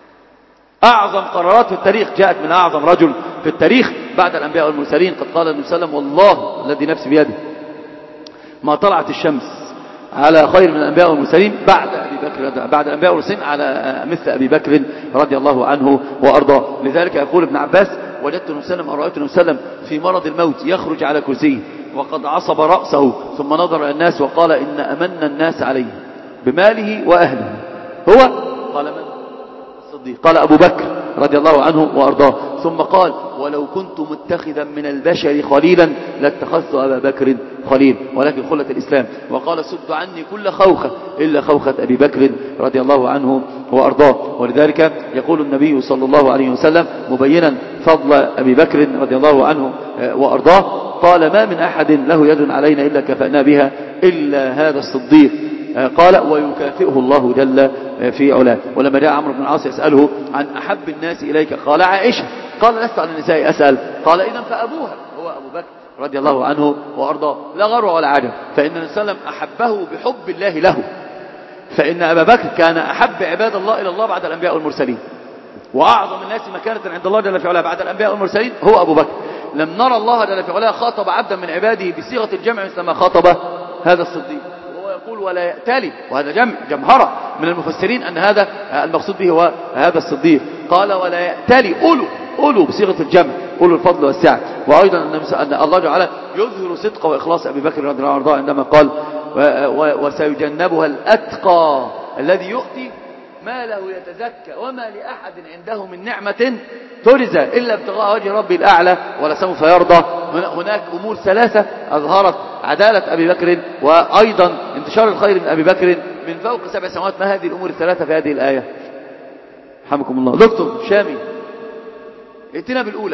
أعظم قرارات في التاريخ جاءت من أعظم رجل في التاريخ بعد الأنبياء والمرسلين. قد قال النبي صلى الله عليه وسلم: والله الذي نفسي بيده ما طلعت الشمس على خير من الأنبياء والمرسلين بعد أبي بكر، بعد الأنبياء والمرسلين على مثل أبي بكر رضي الله عنه وأرضاه. لذلك يقول ابن عباس: وجدت النبي صلى الله عليه وسلم أو رأيت النبي صلى الله عليه وسلم في مرض الموت يخرج على كرسيه وقد عصب رأسه، ثم نظر إلى الناس وقال: إن أمن الناس عليه بماله وأهله هو، قال من؟ الصديق، قال أبو بكر رضي الله عنه وأرضاه. ثم قال: ولو كنت متخذا من البشر خليلا لاتخذت أبا بكر خليل، ولكن خلة الإسلام. وقال: سد عني كل خوخة إلا خوخة أبي بكر رضي الله عنه وأرضاه. ولذلك يقول النبي صلى الله عليه وسلم مبينا فضل أبي بكر رضي الله عنه وأرضاه، قال: ما من أحد له يد علينا إلا كفأنا بها إلا هذا الصديق، قال: ويكافئه الله جل في علاه. ولما جاء عمرو بن العاص يسأله عن أحب الناس إليك قال: عائشة. قال: لست عن النساء أسأل. قال: إذن فأبوها هو أبو بكر رضي الله عنه وأرضاه. لا غر ولا عجب، فإن النبي صلى الله عليه وسلم أحبه بحب الله له، فإن أبا بكر كان أحب عباد الله إلى الله بعد الأنبياء والمرسلين، وأعظم الناس مكانة عند الله جل في علاه بعد الأنبياء والمرسلين هو أبو بكر. لم نرى الله جل في علاه خاطب عبدا من عباده بصيغة الجمع مثل ما خاطب هذا الصديق، وهو يقول ولا يأتلي، وهذا جمع جمهرة من المفسرين أن هذا المقصود به هو هذا الصديق. قال ولا يأتلي أولو أولو بصيغة الجمع، أولو الفضل والسعة. وأيضا أن الله تعالى يظهر صدق وإخلاص أبي بكر رضي الله عنه عندما قال وسيجنبها الأتقى الذي يؤتي ما له يتزكى وما لأحد عنده من نعمة ترزى إلا ابتغاء وجه ربي الأعلى ولسوف يرضى. هناك أمور ثلاثة أظهرت عدالة أبي بكر وأيضا انتشار الخير من أبي بكر من فوق سبع سماوات. ما هذه الأمور الثلاثة في هذه الآية؟ رحمكم الله. دكتور شامي ائتنا بالأولى.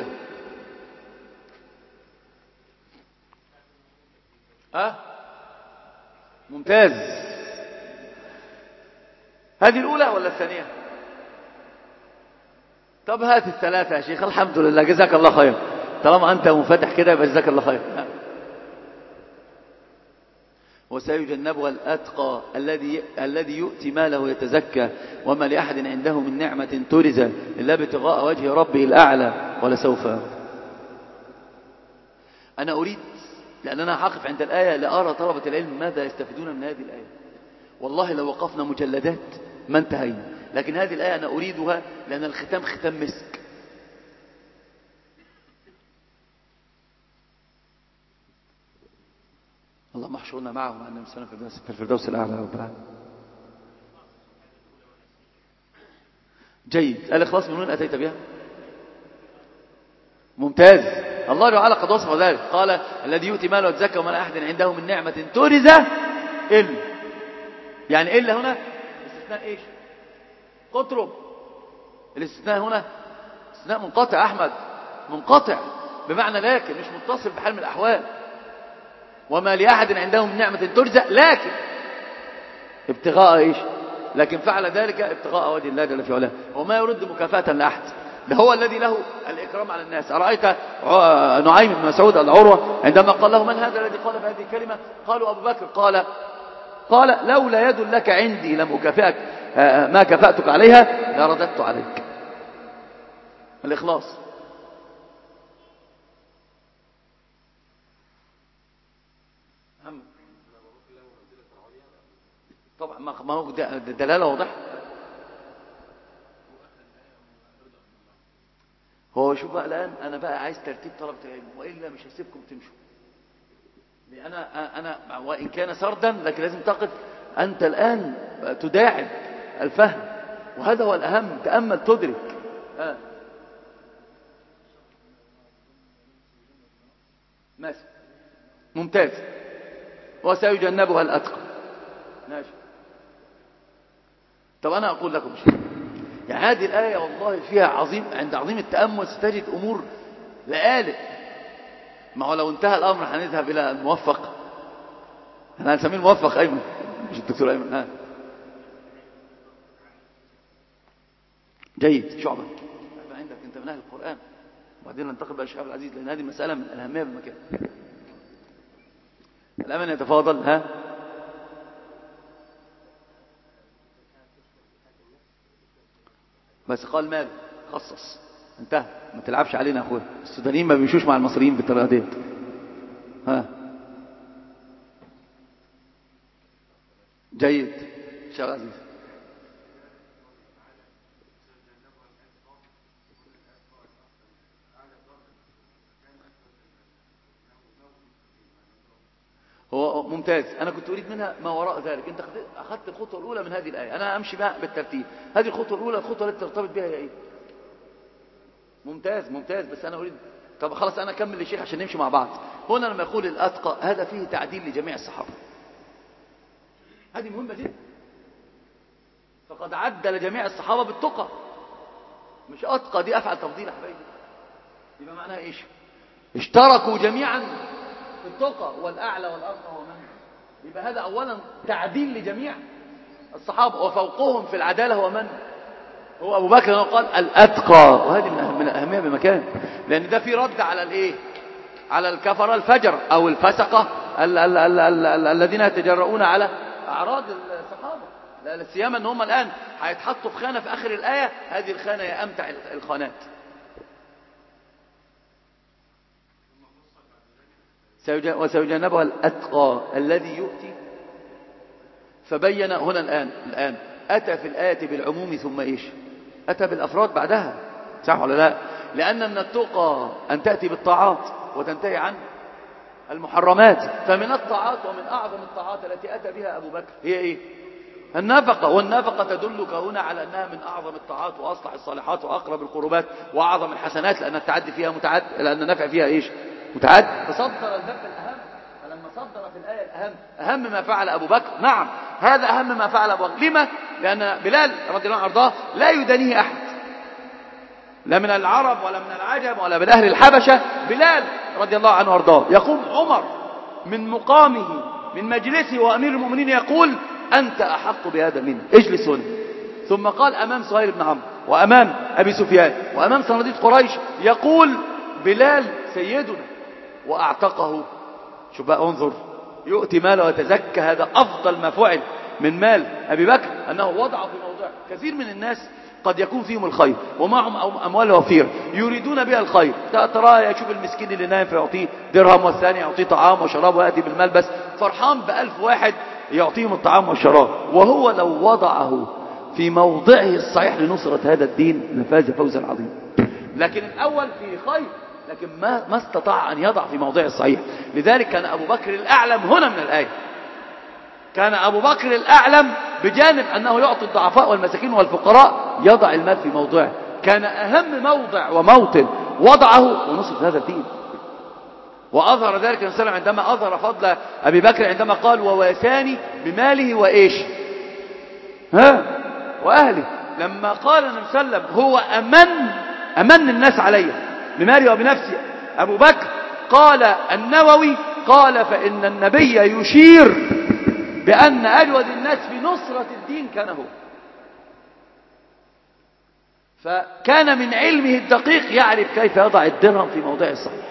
ها ممتاز. هذه الأولى ولا الثانية؟ طب هات الثلاثة يا شيخ. الحمد لله جزاك الله خير، طالما أنت منفتح كده يبقى جزاك الله خير. وسيجنبها الأتقى الذي الذي يؤتي ماله يتزكى وما لأحد عنده من نعمة ترزى إلا ابتغاء وجه ربه الأعلى ولسوف. أنا أريد، لأننا هقف عند الآية لأرى طلبة العلم ماذا يستفيدون من هذه الآية. والله لو وقفنا مجلدات ما انتهينا، لكن هذه الآية أنا أريدها لأن الختام ختام مسك. اللهم احشرنا معهم مع النبي صلى الله عليه وسلم في الفردوس الأعلى يا رب العالمين. جيد. الإخلاص من وين أتيت بها؟ ممتاز. الله تعالى قد وصف ذلك، قال الذي يؤتي ماله يتزكى وما لأحد عنده من نعمة ترزى إلا. يعني إلا هنا استثناء إيش؟ قطرب. الاستثناء هنا استثناء منقطع أحمد، منقطع بمعنى لكن، مش متصل بحال من الأحوال. وما لأحد عنده من نعمة ترزى لكن ابتغاء إيش؟ لكن فعل ذلك ابتغاء وجه الله جل في علاه، وما يرد مكافأة لأحد، ده هو الذي له الإكرام على الناس. أرأيت نعيم بن مسعود العروة عندما قال له من هذا الذي قال بهذه الكلمة؟ قالوا أبو بكر. قال قال لولا يد لك عندي لم أكافئك ما كفأتك عليها لرددت عليك. الإخلاص. طبعا ما هو دلالة واضحة. هو شوف بقى الآن أنا بقى عايز ترتيب طلبة العلم، وإلا مش هسيبكم تمشوا. لأن أنا أنا وإن كان سردا لكن لازم تقف أنت الآن تداعب الفهم، وهذا هو الأهم. تأمل تدرك. آه. ماشي ممتاز. وسيجنبها الأتقى. ماشي. طب أنا أقول لكم شيء، يعني هذه الآية والله فيها عظيم، عند عظيم التأمل ستجد أمور لآلئ. ما هو لو انتهى الأمر هنذهب إلى الموفق. أنا هنسميه الموفق أيمن مش الدكتور أيمن. ها جيد. شعبة عندك أنت من أهل القرآن، وبعدين ننتقل بقى الشعب العزيز، لأن هذه مسألة من الأهمية بالمكان. الأمن يتفاضل. ها بس قال مال خصص انتهى، ما تلعبش علينا يا اخويا. السودانيين ما بيمشوش مع المصريين بالطريقه ديت. ها جيد. شيخ عزيز. هو ممتاز. أنا كنت أريد منها ما وراء ذلك. أنت أخذت الخطوة الأولى من هذه الآية، أنا أمشي بها بالترتيب. هذه الخطوة الأولى، الخطوة التي ترتبط بها هي إيه؟ ممتاز ممتاز. بس أنا أريد، طب خلاص أنا أكمل للشيخ عشان نمشي مع بعض. هنا لما يقول الأتقى هذا فيه تعديل لجميع الصحابة، هذه مهمة جدا. فقد عدل جميع الصحابة بالتقى، مش أتقى دي أفعل تفضيل يا حبايبي. يبقى معناها إيش؟ اشتركوا جميعا في التقى، والأعلى والأرقى هو من؟ يبقى هذا أولا تعديل لجميع الصحابة، وفوقهم في العدالة هو من؟ هو أبو بكر. قال الأتقى، وهذه من الأهمية بمكان، لأن ده في رد على الإيه؟ على الكفر الفجر أو الفسقة الذين يتجرؤون على أعراض الصحابة. لا سيما أن هم الآن هيتحطوا في خانة في آخر الآية، هذه الخانة هي أمتع الخانات. وسيجنبها الأتقى الذي يؤتي. فبين هنا الآن الآن أتى في الآية بالعموم ثم إيش؟ أتى بالأفراد بعدها، صح ولا لا؟ لأن من التقى أن تأتي بالطاعات وتنتهي عن المحرمات. فمن الطاعات ومن أعظم الطاعات التي أتى بها أبو بكر هي إيه؟ النفقة. والنفقة تدلك هنا على أنها من أعظم الطاعات وأصلح الصالحات وأقرب القربات وأعظم الحسنات، لأن التعدي فيها متعد، لأن النفع فيها إيش؟ متعد. فصدر الباب الأهم. فلما صدر في الآية الأهم أهم ما فعل أبو بكر، نعم هذا أهم ما فعل أبو بكر. لما؟ لأن بلال رضي الله عنه أرضاه لا يدانيه أحد، لا من العرب ولا من العجم ولا من أهل الحبشة. بلال رضي الله عنه أرضاه يقوم عمر من مقامه من مجلسه وأمير المؤمنين يقول أنت أحق بهذا مني، اجلس هنا. ثم قال أمام سهيل بن عمرو وأمام أبي سفيان وأمام صناديد قريش يقول بلال سيدنا وأعتقه. شوف بقى، انظر، يؤتي ماله ويتزكى. هذا أفضل ما فعل من مال أبي بكر، أنه وضعه في موضع. كثير من الناس قد يكون فيهم الخير ومعهم أموال وفيرة يريدون بها الخير، ترى يشوف المسكين اللي نايم فيعطيه درهم، والثاني يعطيه طعام وشراب ويأتي بالملبس، فرحان بألف واحد يعطيهم الطعام والشراب. وهو لو وضعه في موضعه الصحيح لنصرة هذا الدين لفاز فوزا عظيما. لكن الأول في خير، لكن ما ما استطاع أن يضع في موضعه الصحيح. لذلك كان أبو بكر الأعلم هنا من الآية. كان أبو بكر الأعلم بجانب أنه يعطي الضعفاء والمساكين والفقراء يضع المال في موضعه. كان أهم موضع وموطن وضعه ونصرة هذا الدين. وأظهر ذلك النبي صلى الله عليه وسلم عندما أظهر فضل أبي بكر، عندما قال وواساني بماله وإيش؟ ها؟ وأهله. لما قال النبي صلى الله عليه وسلم هو أمن أمن الناس علي بمالي وبنفسي أبو بكر، قال النووي قال فإن النبي يشير بأن أجود الناس في نصرة الدين كان هو. فكان من علمه الدقيق يعرف كيف يضع الدرهم في موضعه الصحيح.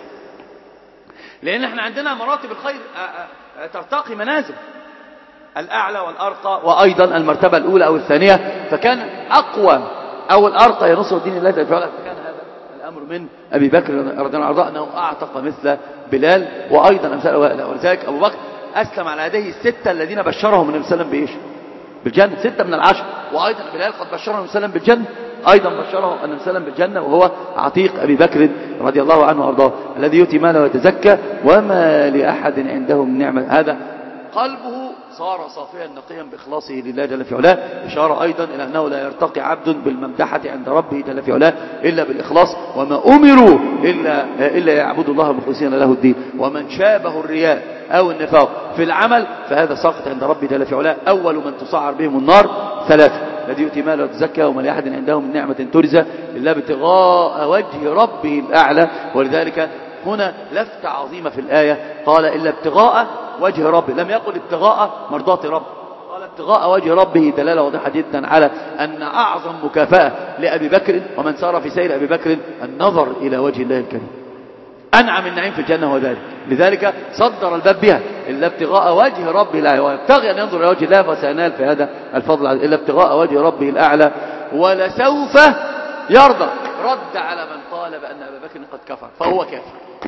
لأن احنا عندنا مراتب الخير ترتقي منازل، الأعلى والأرقى، وأيضا المرتبة الأولى أو الثانية. فكان أقوى أو الأرقى هي نصر الدين الله تعالى. فكان هذا الأمر من أبي بكر رضي الله عنه أنه أعتق مثل بلال وأيضا أمثال. ولذلك أبو بكر أسلم على يديه الستة الذين بشرهم النبي صلى الله عليه وسلم بإيش؟ بالجنة، ستة من العشر. وأيضا بلال قد بشرهم النبي صلى الله عليه وسلم بالجنة، أيضا بشره النبي صلى الله عليه وسلم بالجنة، وهو عتيق أبي بكر رضي الله عنه وأرضاه الذي يؤتي ماله ويتزكى وما لأحد عنده من نعمة. هذا قلبه صار صافيا نقيا بإخلاصه لله جل في علاه. إشارة أيضا إلى أنه لا يرتقي عبد بالممدحة عند ربه جل في علاه إلا بالإخلاص. وما أمروا إلا, إلا يعبدوا الله مخلصين له الدين. ومن شابه الرياء أو النفاق في العمل فهذا ساقط عند ربه جل في علاه. أول من تسعر بهم النار ثلاثة: الذي يؤتي ماله ويتزكى وما لأحد عنده من نعمة ترزى إلا ابتغاء وجه ربه الأعلى. ولذلك هنا لفتة عظيمة في الآية، قال إلا ابتغاء وجه ربه، لم يقل ابتغاء مرضات ربه، قال ابتغاء وجه ربه. دلالة واضحة جدا على أن أعظم مكافأة لأبي بكر ومن سار في سير أبي بكر النظر إلى وجه الله الكريم. أنعم النعيم في الجنة هو ذلك. لذلك صدر الباب بها إلا ابتغاء وجه ربه الأعلى، ويبتغي أن ينظر إلى وجه الله فسينال في هذا الفضل. إلا ابتغاء وجه ربه الأعلى ولسوف يرضى. رد على من قال بأن أبا بكر قد كفر فهو كافر.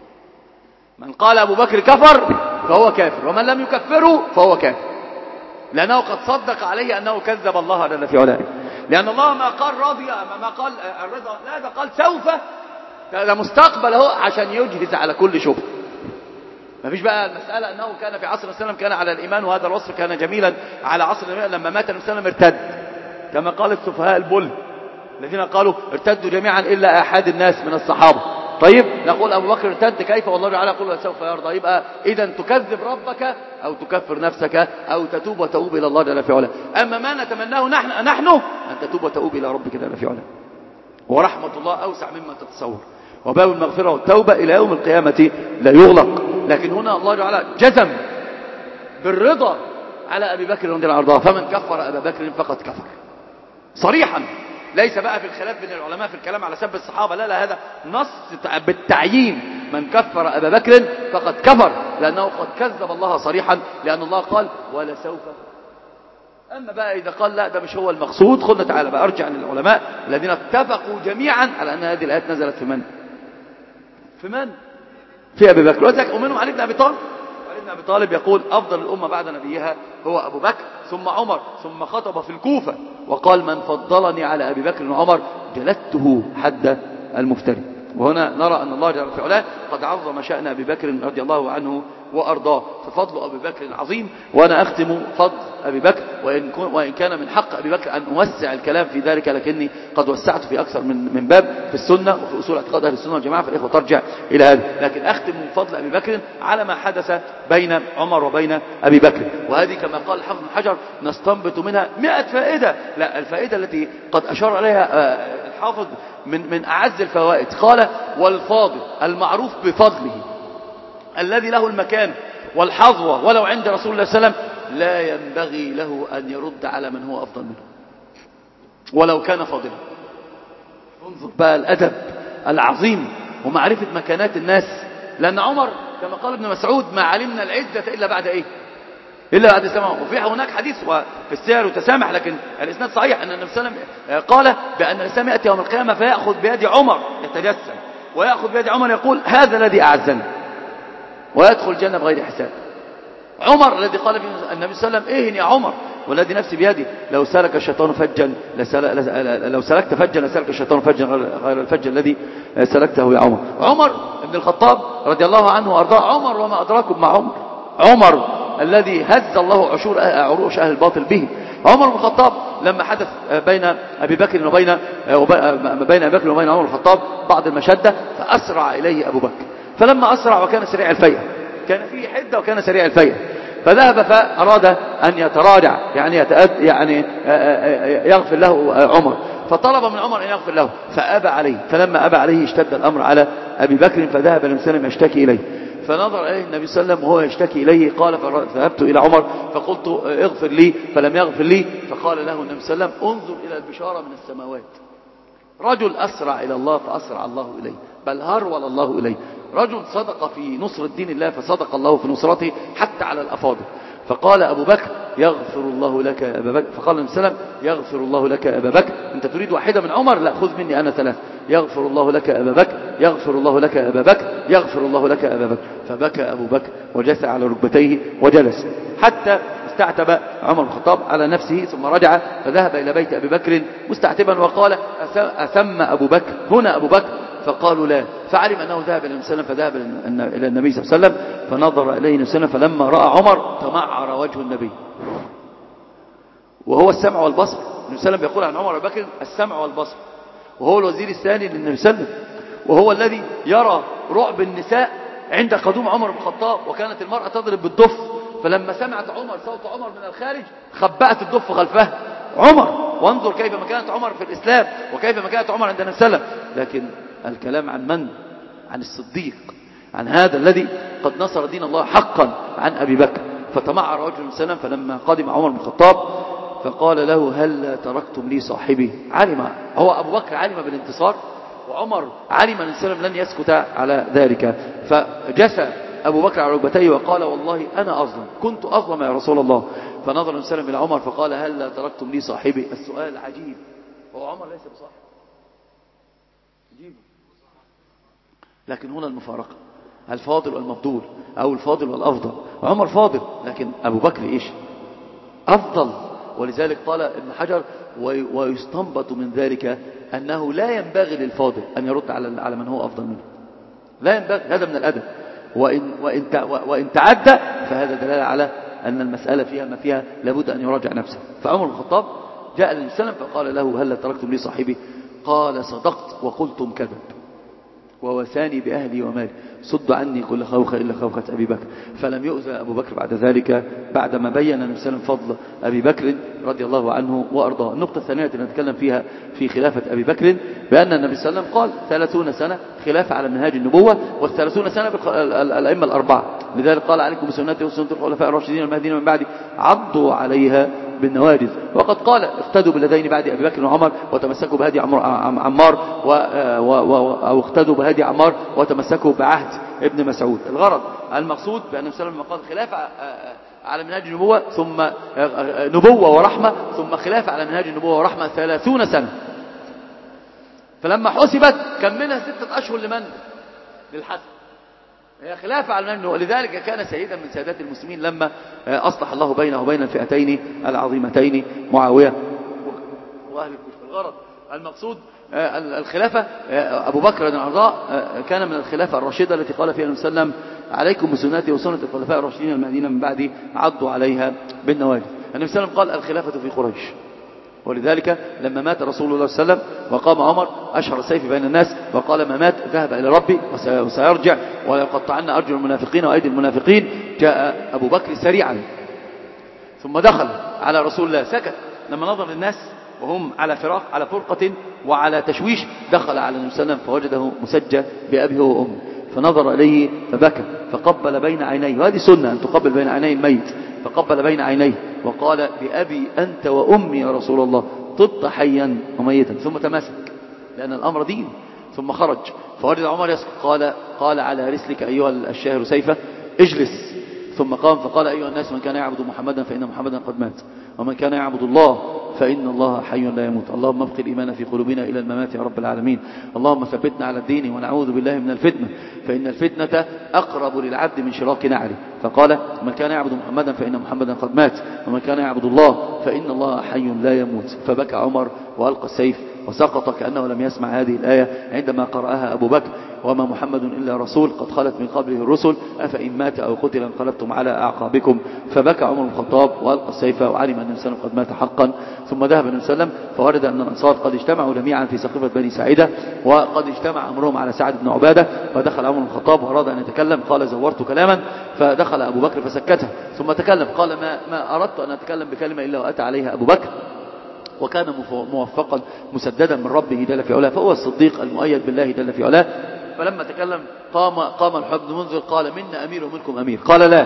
من قال أبو بكر كفر فهو كافر، ومن لم يكفره فهو كافر، لأنه قد صدق عليه أنه كذب الله جل في علاه. لأن الله ما قال رضي ما قال الرضا، لا، ده قال سوف، ده مستقبل اهو عشان يجهز على كل شبهه. ما فيش بقى المسألة أنه كان في عصر النبي صلى الله عليه وسلم كان على الإيمان، وهذا الوصف كان جميلا على عصر النبي. لما مات النبي صلى الله عليه وسلم ارتد كما قال السفهاء البل الذين قالوا ارتدوا جميعا إلا أحد الناس من الصحابة. طيب نقول أبو بكر ارتد كيف والله تعالى يقول سوف يرضى. يبقى إذا تكذب ربك أو تكفر نفسك أو تتوب وتؤوب إلى الله جل في علاه. أما ما نتمناه نحن نحن أن تتوب وتؤوب إلى ربك جل في علاه. ورحمة الله أوسع مما تتصور، وباب المغفرة والتوبة إلى يوم القيامة لا يغلق. لكن هنا الله تعالى جزم بالرضا على أبي بكر رضي الله عنه، فمن كفر أبا بكر فقد كفر صريحا. ليس بقى في الخلاف بين العلماء في الكلام على سب الصحابة، لا لا، هذا نص بالتعيين. من كفر أبا بكر فقد كفر، لأنه قد كذب الله صريحا، لأن الله قال ولا سوف. أما بقى إذا قال لا ده مش هو المقصود، خلنا تعالى بقى أرجع للعلماء الذين اتفقوا جميعا على أن هذه الآيات نزلت في من؟ في من؟ في أبي بكر. وذلك ومنهم علي بن أبي طالب. علي بن أبي طالب يقول أفضل الأمة بعد نبيها هو أبو بكر ثم عمر، ثم خطب في الكوفة وقال من فضلني على أبي بكر وعمر جلدته حد المفتري. وهنا نرى أن الله جل في علاه قد عظم شأن أبي بكر رضي الله عنه وأرضاه، ففضل أبي بكر عظيم. وأنا أختم فضل أبي بكر، وإن, وإن كان من حق أبي بكر أن أوسع الكلام في ذلك، لكني قد وسعت في أكثر من, من باب في السنة وفي أصول اعتقاد أهل السنة والجماعة، فالإخوة ترجع إلى هذا. لكن أختم فضل أبي بكر على ما حدث بين عمر وبين أبي بكر، وهذه كما قال الحافظ بن حجر نستنبط منها مئة فائدة. لا، الفائدة التي قد أشار عليها الحافظ من, من أعز الفوائد، قال والفاضل المعروف بفضله الذي له المكان والحظوة ولو عند رسول الله صلى الله عليه وسلم لا ينبغي له أن يرد على من هو أفضل منه ولو كان فاضلا. انظر بقى الأدب العظيم ومعرفة مكانات الناس، لأن عمر كما قال ابن مسعود ما علمنا العزة إلا بعد إيه؟ إلا بعد السماء. وفي هناك حديث وفي السير وتسامح، لكن الإسناد صحيح أن النبي صلى الله عليه وسلم قال بأن الإسلام يأتي يوم القيامة فيأخذ بيد عمر يتجسم، ويأخذ بيد عمر يقول هذا الذي أعزني، ويدخل الجنة بغير حساب. عمر الذي قال فيه النبي صلى الله عليه وسلم إيه يا عمر والذي نفسي بيدي لو سلك الشيطان فجا لسل... لو سلكت فجا لسلك الشيطان فجا غير الفج الذي سلكته يا عمر. عمر بن الخطاب رضي الله عنه وأرضاه، عمر وما أدراكم مع عمر، عمر الذي هز الله عشور عروش أهل الباطل به. عمر بن الخطاب لما حدث بين أبي بكر وبين بين أبي بكر وبين عمر بن الخطاب بعض المشدة فأسرع إليه أبو بكر، فلما أسرع وكان سريع الفيئة، كان فيه حدة وكان سريع الفيئة، فذهب فأراد أن يتراجع يعني يتأد يعني يغفر له عمر، فطلب من عمر أن يغفر له فأبى عليه، فلما أبى عليه اشتد الأمر على أبي بكر فذهب النبي صلى الله عليه وسلم يشتكي إليه، فنظر إليه النبي صلى الله عليه وسلم وهو يشتكي إليه، قال فذهبت إلى عمر فقلت اغفر لي فلم يغفر لي، فقال له النبي صلى الله عليه وسلم انظر إلى البشارة من السماوات، رجل أسرع إلى الله فأسرع الله إليه، بل هرول الله إليه، رجل صدق في نصر الدين الله فصدق الله في نصرته حتى على الأفاضل. فقال أبو بكر يغفر الله لك يا أبا بكر، فقال النبي صلى الله عليه وسلم يغفر الله لك يا أبا بكر، أنت تريد واحدة من عمر؟ لا، خذ مني أنا ثلاث، يغفر الله لك يا أبا بكر، يغفر الله لك يا أبا بكر، يغفر الله لك يا أبا بكر. فبكى أبو بكر وجثى على ركبتيه وجلس حتى استعتب عمر بن الخطاب على نفسه، ثم رجع فذهب إلى بيت أبي بكر مستعتبا وقال أثم أبو بكر هنا أبو بكر؟ فقالوا لا، فعلم أنه ذهب إلى النبي صلى الله عليه وسلم، فذهب إلى النبي صلى الله عليه وسلم فنظر إليه النبي صلى الله عليه وسلم، فلما رأى عمر تمعر وجه النبي وهو السمع والبصر. النبي صلى الله عليه وسلم يقول عن عمر بن بكر السمع والبصر، وهو الوزير الثاني للنبي صلى الله عليه وسلم، وهو الذي يرى رعب النساء عند قدوم عمر بن الخطاب، وكانت المرأة تضرب بالدف، فلما سمعت عمر صوت عمر من الخارج خبأت الدف خلفها عمر. وانظر كيف مكانت عمر في الإسلام وكيف مكانت عمر عند النبي صلى الله عليه وسلم. لكن الكلام عن من؟ عن الصديق، عن هذا الذي قد نصر دين الله حقا، عن أبي بكر. فتمعر وجه النبي صلى الله عليه وسلم، فلما قدم عمر بن الخطاب فقال له هل تركتم لي صاحبي؟ علم هو أبو بكر علم بالانتصار، وعمر علم أن السلام لن يسكت على ذلك، فجسى أبو بكر على ركبتيه وقال والله أنا أظلم، كنت أظلم يا رسول الله. فنظر النبي صلى الله عليه وسلم إلى عمر فقال هل تركتم لي صاحبي؟ السؤال عجيب، هو عمر ليس بصاحب جيبه، لكن هنا المفارقة، الفاضل والمفضول أو الفاضل والأفضل. عمر فاضل لكن أبو بكر إيش؟ أفضل. ولذلك قال ابن حجر ويستنبط من ذلك أنه لا ينبغي للفاضل أن يرد على على من هو أفضل منه، لا ينبغي، هذا من الأدب. وإن, وإن, وإن تعدى فهذا دلالة على أن المسألة فيها ما فيها لابد أن يراجع نفسه. فعمر بن الخطاب جاء للنبي صلى الله عليه وسلم فقال له هل تركتم لي صاحبي؟ قال صدقت وقلتم كذب ووثاني بأهلي ومالي، صد عني كل خوخة إلا خوخة أبي بكر. فلم يؤذى أبو بكر بعد ذلك، بعدما بين النبي صلى الله عليه وسلم فضل أبي بكر رضي الله عنه وأرضاه. النقطة الثانية التي نتكلم فيها في خلافة أبي بكر بأن النبي صلى الله عليه وسلم قال ثلاثون سنة خلافة على منهاج النبوة، والثلاثون سنة الأئمة الأربعة، لذلك قال عليكم بسنتي وسنة الخلفاء الراشدين المهديين من بعدي عضوا عليها بالنواجذ. وقد قال اقتدوا بالذين بعد أبي بكر وعمر وتمسكوا بهدي عمار، أو اقتدوا بهدي عمار وتمسكوا بعهد ابن مسعود. الغرض المقصود بأن النبي صلى الله عليه وسلم قال خلافة على منهاج النبوة ثم نبوة ورحمة، ثم خلافة على منهاج النبوة ورحمة ثلاثون سنة. فلما حسبت كان منها ستة أشهر لمن؟ للحسن، هي خلافة على الممنوع. ولذلك كان سيدا من سادات المسلمين لما أصلح الله بينه وبين الفئتين العظيمتين معاوية وأهل الكوفة. الغرض المقصود الخلافة أبو بكر رضي الله عنه كان من الخلافة الرشيدة التي قال فيها النبي صلى الله عليه وسلم عليكم بسنتي وسنة الخلفاء الراشدين المهديين من بعدي عضوا عليها بالنواجذ. النبي صلى الله عليه وسلم قال الخلافة في قريش. ولذلك لما مات رسول الله صلى الله عليه وسلم وقام عمر أشهر السيف بين الناس وقال ما مات ذهب إلى ربي وسيرجع ولا يقطعن أرجل المنافقين وأيدي المنافقين. جاء أبو بكر سريعا ثم دخل على رسول الله سكت لما نظر الناس وهم على فراق على فرقة وعلى تشويش. دخل على النبي صلى الله عليه وسلم فوجده مسجى بأبيه وأمه فنظر إليه فبكى فقبل بين عينيه. وهذه سنة أن تقبل بين عيني الميت. فقبل بين عينيه وقال بأبي أنت وأمي يا رسول الله طبت حيا وميتا. ثم تماسك لأن الأمر دين. ثم خرج فوجد عمر يسكت. قال قال على رسلك أيها الشاهر سيفه اجلس. ثم قام فقال أيها الناس من كان يعبد محمدا فإن محمدا قد مات ومن كان يعبد الله فإن الله حي لا يموت. اللهم ابقي الإيمان في قلوبنا إلى الممات يا رب العالمين. اللهم ثبتنا على الدين ونعوذ بالله من الفتنة فإن الفتنة أقرب للعبد من شراك نعله. فقال من كان يعبد محمدا فإن محمدا قد مات ومن كان يعبد الله فإن الله حي لا يموت. فبكى عمر وألقى السيف وسقط كأنه لم يسمع هذه الآية عندما قرأها أبو بكر وما محمد إلا رسول قد خلت من قبله الرسل أفإن مات أو قتل انقلبتم على أعقابكم. فبكى عمر بن الخطاب وألقى السيف وعلم أن النبي صلى الله عليه وسلم قد مات حقا. ثم ذهب النبي صلى الله عليه وسلم فورد أن الأنصار قد اجتمعوا جميعا في سقيفة بني ساعدة وقد اجتمع أمرهم على سعد بن عبادة. فدخل عمر بن الخطاب وأراد أن يتكلم قال زورت كلاما. فدخل أبو بكر فسكته ثم تكلم قال ما, ما أردت أن أتكلم بكلمة إلا وأتى عليها أبو بكر وكان موفقا مسددا من ربه جل في علاه فهو الصديق المؤيد بالله جل في علاه. فلما تكلم قام قام الحب بن منذر قال منا أمير ومنكم أمير. قال لا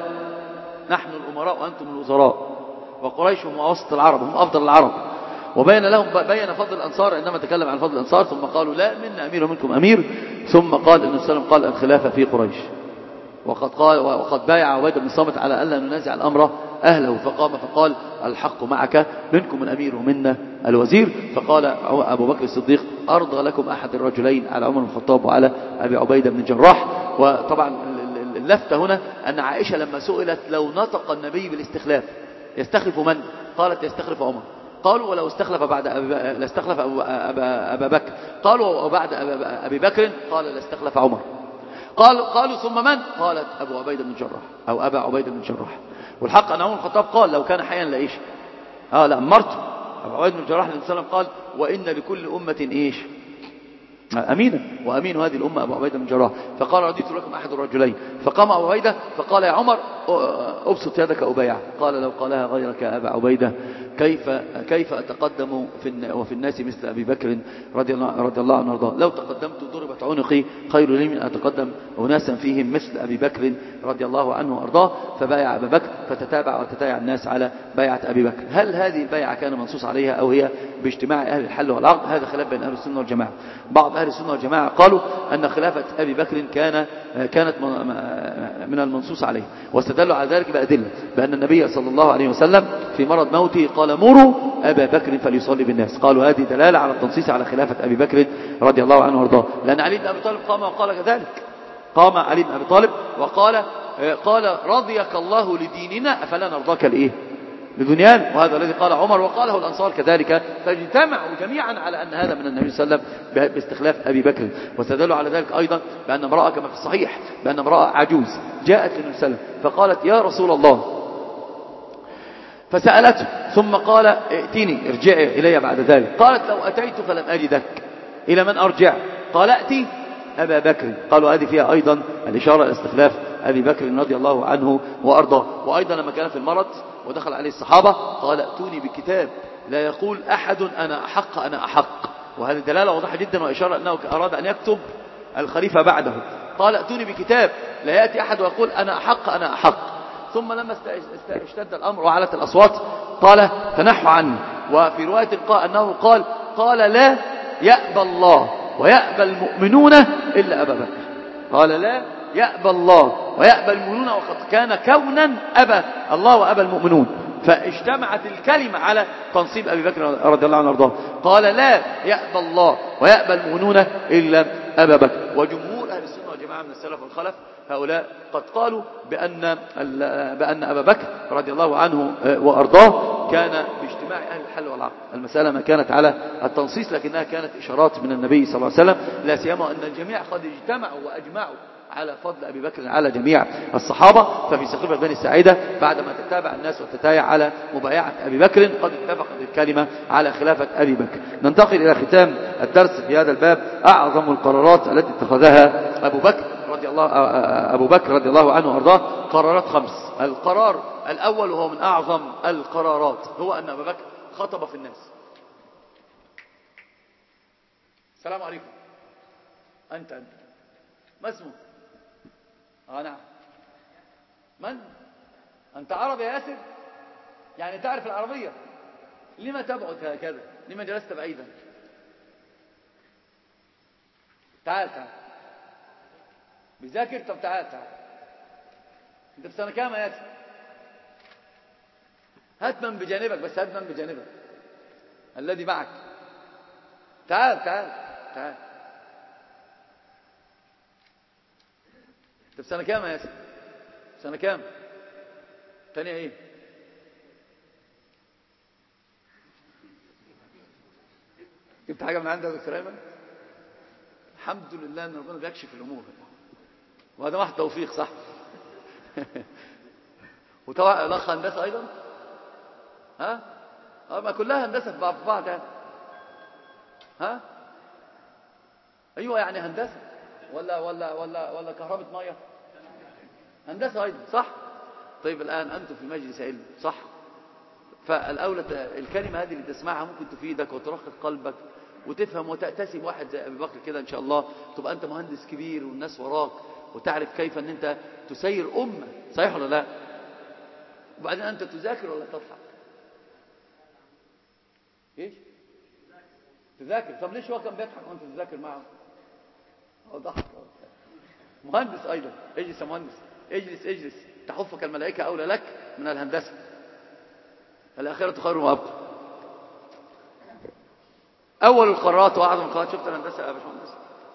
نحن الأمراء وأنتم الوزراء وقريش هم أوسط العرب هم أفضل العرب. وبين لهم بين فضل الأنصار عندما تكلم عن فضل الأنصار ثم قالوا لا منا أمير ومنكم أمير. ثم قال النبي صلى الله عليه وسلم قال الخلافة في قريش وقد قال وقد بايع عبيدة بن الصامت على ألا ننازع الأمر أهله. فقام فقال الحق معك منكم الأمير ومنا الوزير. فقال أبو بكر الصديق أرضى لكم أحد الرجلين على عمر بن الخطاب وعلى أبي عبيدة بن الجراح. وطبعا اللفتة هنا أن عائشة لما سئلت لو نطق النبي بالاستخلاف يستخلف من؟ قالت يستخلف عمر. قالوا ولو استخلف بعد أبي لاستخلف أبا, أبا بكر. قالوا وبعد أبي بكر قال لاستخلف عمر. قالوا قالوا ثم من؟ قالت أبو عبيدة بن الجراح أو أبا عبيدة بن الجراح. والحق أن عمر الخطاب قال لو كان حيا لإيش آه لأمرته. أبو عبيدة بن الجراح النبي صلى الله عليه وسلم قال وإن لكل أمة إيش أمينا وأمين هذه الأمة أبو عبيدة بن الجراح. فقال رضيت لكم أحد الرجلين. فقام أبو عبيدة فقال يا عمر أبسط يدك أبايع. قال لو قالها غيرك يا أبا عبيدة كيف كيف أتقدم في وفي الناس مثل أبي بكر رضي الله رضي الله عنه وارضاه. لو تقدمت ضربت عنقي خير لي من أن أتقدم أناسا فيهم مثل أبي بكر رضي الله عنه وارضاه. فبايع أبا بكر فتتابع وتتابع الناس على بيعة أبي بكر. هل هذه البيعة كان منصوص عليها أو هي باجتماع أهل الحل والعقد؟ هذا خلاف بين أهل السنة والجماعة. بعض أهل السنة والجماعة قالوا أن خلافة أبي بكر كان كانت من المنصوص عليه واستدلوا على ذلك بأدلة بأن النبي صلى الله عليه وسلم في مرض موته قال مروا أبا بكر فليصلي بالناس. قالوا هذه دلالة على التنصيص على خلافة أبي بكر رضي الله عنه وارضاه. لأن علي بن أبي طالب قام وقال كذلك. قام علي بن أبي طالب وقال قال رضيك الله لديننا أفلا نرضاك لإيه لدنيان. وهذا الذي قال عمر وقاله الأنصار كذلك. فاجتمعوا جميعا على أن هذا من النبي صلى الله عليه وسلم باستخلاف أبي بكر. واستدلوا على ذلك أيضا بأن امرأة كما في الصحيح بأن امرأة عجوز جاءت للنبي صلى الله عليه وسلم فقالت يا رسول الله فسألته ثم قال ائتني ارجعي إلي بعد ذلك. قالت لو أتيت فلم أجدك إلى من أرجع؟ قال أتي أبا بكر. قالوا هذه فيها أيضا الإشارة إلى استخلاف أبي بكر رضي الله عنه وأرضاه. وأيضا لما كان في المرض ودخل عليه الصحابة قال ائتوني بكتاب لا يقول أحد أنا أحق أنا أحق. وهذه دلالة واضحة جدا وإشارة أنه أراد أن يكتب الخليفة بعده. قال ائتوني بكتاب لا يأتي أحد ويقول أنا أحق أنا أحق. ثم لما اشتد الأمر وعلت الأصوات قال تنحوا عني. وفي رواية أنه قال قال لا يأبى الله ويأبى المؤمنون إلا أبا بكر. قال لا يأبى الله ويأبى المؤمنون وقد كان كونا أبى الله وأبى المؤمنون. فاجتمعت الكلمة على تنصيب أبي بكر رضي الله عنه وارضاه. قال لا يأبى الله ويأبى المؤمنون إلا أبا بكر. وجمهور أهل السنة والجماعة من السلف والخلف هؤلاء قد قالوا بأن, بأن أبا بكر رضي الله عنه وأرضاه كان باجتماع أهل الحل والعقد. المسألة ما كانت على التنصيص لكنها كانت إشارات من النبي صلى الله عليه وسلم، لا سيما أن الجميع قد اجتمعوا وأجمعوا على فضل أبي بكر على جميع الصحابة. ففي سقيفة بني الساعدة بعدما تتابع الناس وتتايع على مبايعة أبي بكر قد اتفقت الكلمة على خلافة أبي بكر. ننتقل إلى ختام الدرس في هذا الباب. أعظم القرارات التي اتخذها أبو بكر رضي الله أبو بكر رضي الله عنه وأرضاه قرارات خمس. القرار الأول وهو من أعظم القرارات هو أن أبا بكر خطب في الناس. السلام عليكم. أنت أنت ما اسمه؟ آه نعم. من؟ أنت عربي يا ياسر؟ يعني تعرف العربية؟ لما تبعد هكذا؟ لما جلست بعيدا؟ تعال تعال. بذاكر؟ طب تعال تعال. أنت في سنة كام يا ياسر؟ هات من بجانبك، بس هات من بجانبك الذي معك. تعال تعال تعال. انت في سنة كام يا ياسر؟ سنة كام؟ تانية ايه؟ جبت حاجة من عندك يا دكتور ايمن؟ الحمد لله ان ربنا بيكشف الامور، وهذا واحد توفيق صح. وطبعا الاخ هندسة ايضا. ها؟ اه ما كلها هندسة في بعض يعني. ها؟ ايوه يعني هندسة ولا ولا ولا ولا كهرباء ميه؟ هندسة ايضا صح؟ طيب الان انتم في مجلس علم صح؟ فالاولى الكلمة هذه اللي تسمعها ممكن تفيدك وترقق قلبك وتفهم وتأتسم واحد زي ابي بكر كده ان شاء الله، تبقى انت مهندس كبير والناس وراك وتعرف كيف ان انت تسير امة، صحيح ولا لا؟ وبعدين انت تذاكر ولا تضحك؟ ايش؟ تذاكر. طب ليش هو كان بيضحك وانت تذاكر معه؟ هو ضحك. مهندس ايضا. اجلس يا مهندس، اجلس اجلس. تحفك الملائكة اولى لك من الهندسة. الاخرة خير وابقى. اول القرارات واعظم القرارات. شفت الهندسة يا باشمهندس؟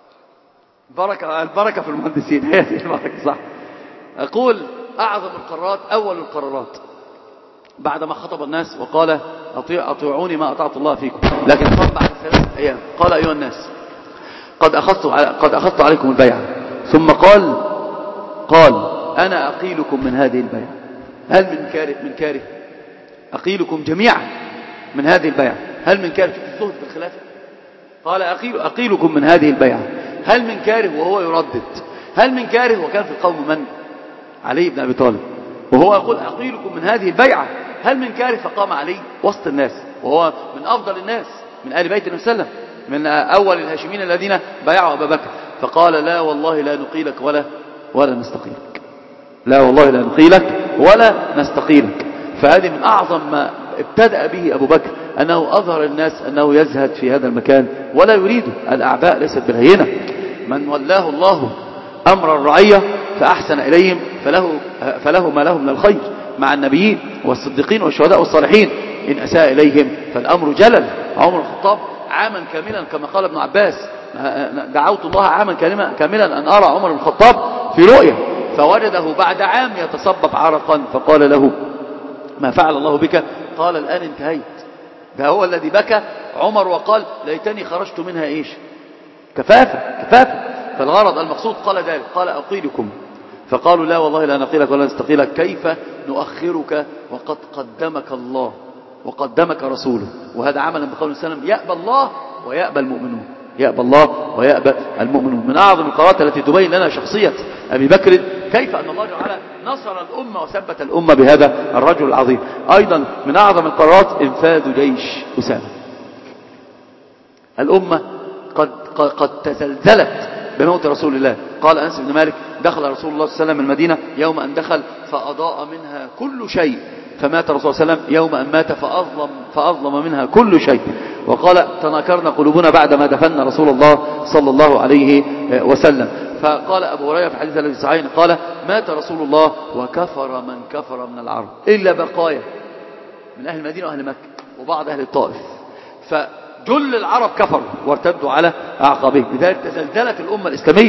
بركة، البركة في المهندسين. هي دي البركة صح. اقول اعظم القرارات اول القرارات بعدما خطب الناس وقال أطيع أطيعوني ما أطعت الله فيكم، لكن قال بعد ثلاثة أيام قال أيها الناس قد أخذت قد أخذت عليكم البيعة، ثم قال قال أنا أقيلكم من هذه البيعة. هل من كاره؟ من كاره أقيلكم جميعا من هذه البيعة. هل من كاره؟ شوف الزهد في الخلافة. قال أقيل أقيلكم من هذه البيعة. هل من كاره؟ وهو يردد هل من كاره. وكان في القوم من؟ علي بن أبي طالب، وهو يقول أقيلكم من هذه البيعة. هل من كاره؟ فقام علي وسط الناس وهو من أفضل الناس من آل بيت النبي صلى الله عليه وسلم، من أول الهاشمين الذين بايعوا أبا بكر، فقال لا والله لا نقيلك ولا ولا نستقيلك. لا والله لا نقيلك ولا نستقيلك. فهذه من أعظم ما ابتدأ به أبو بكر، أنه أظهر الناس أنه يزهد في هذا المكان ولا يريده. الأعباء ليست بالهينة. من ولاه الله أمر الرعية فأحسن إليهم فله, فله ما له من الخير مع النبيين والصديقين والشهداء والصالحين. إن أساء إليهم فالأمر جلل. عمر الخطاب عاما كاملا كما قال ابن عباس دعوت الله عاما كاملا أن أرى عمر الخطاب في رؤيا، فوجده بعد عام يتصبب عرقا فقال له ما فعل الله بك؟ قال الآن انتهيت. ده هو الذي بكى عمر وقال ليتني خرجت منها إيش؟ كفافة كفافة. فالغرض المقصود قال ذلك. قال أقيلكم، فقالوا لا والله لا نقيلك ولا نستقيلك. كيف نؤخرك وقد قدمك الله وقدمك رسوله. وهذا عملا بقول السلام يأبى الله ويأبى المؤمنون. يأبى الله ويأبى المؤمنون. من أعظم القرارات التي تبين لنا شخصية أبي بكر كيف أن الله تعالى نصر الأمة وثبت الأمة بهذا الرجل العظيم. أيضا من أعظم القرارات إنفاذ جيش أسامة. الأمة قد, قد, قد تزلزلت بموت رسول الله. قال أنس بن مالك دخل رسول الله صلى الله عليه وسلم المدينة يوم أن دخل فأضاء منها كل شيء، فمات رسول الله صلى الله عليه وسلم يوم أن مات فأظلم, فأظلم منها كل شيء. وقال تناكرنا قلوبنا بعدما دفن رسول الله صلى الله عليه وسلم. فقال أبو هريرة في حديث الذي صحيح قال مات رسول الله وكفر من كفر من العرب إلا بقايا من أهل المدينة وأهل مكة وبعض أهل الطائف. فجل العرب كفروا وارتدوا على أعقابهم. لذلك تزلزلت الأمة الإسلامية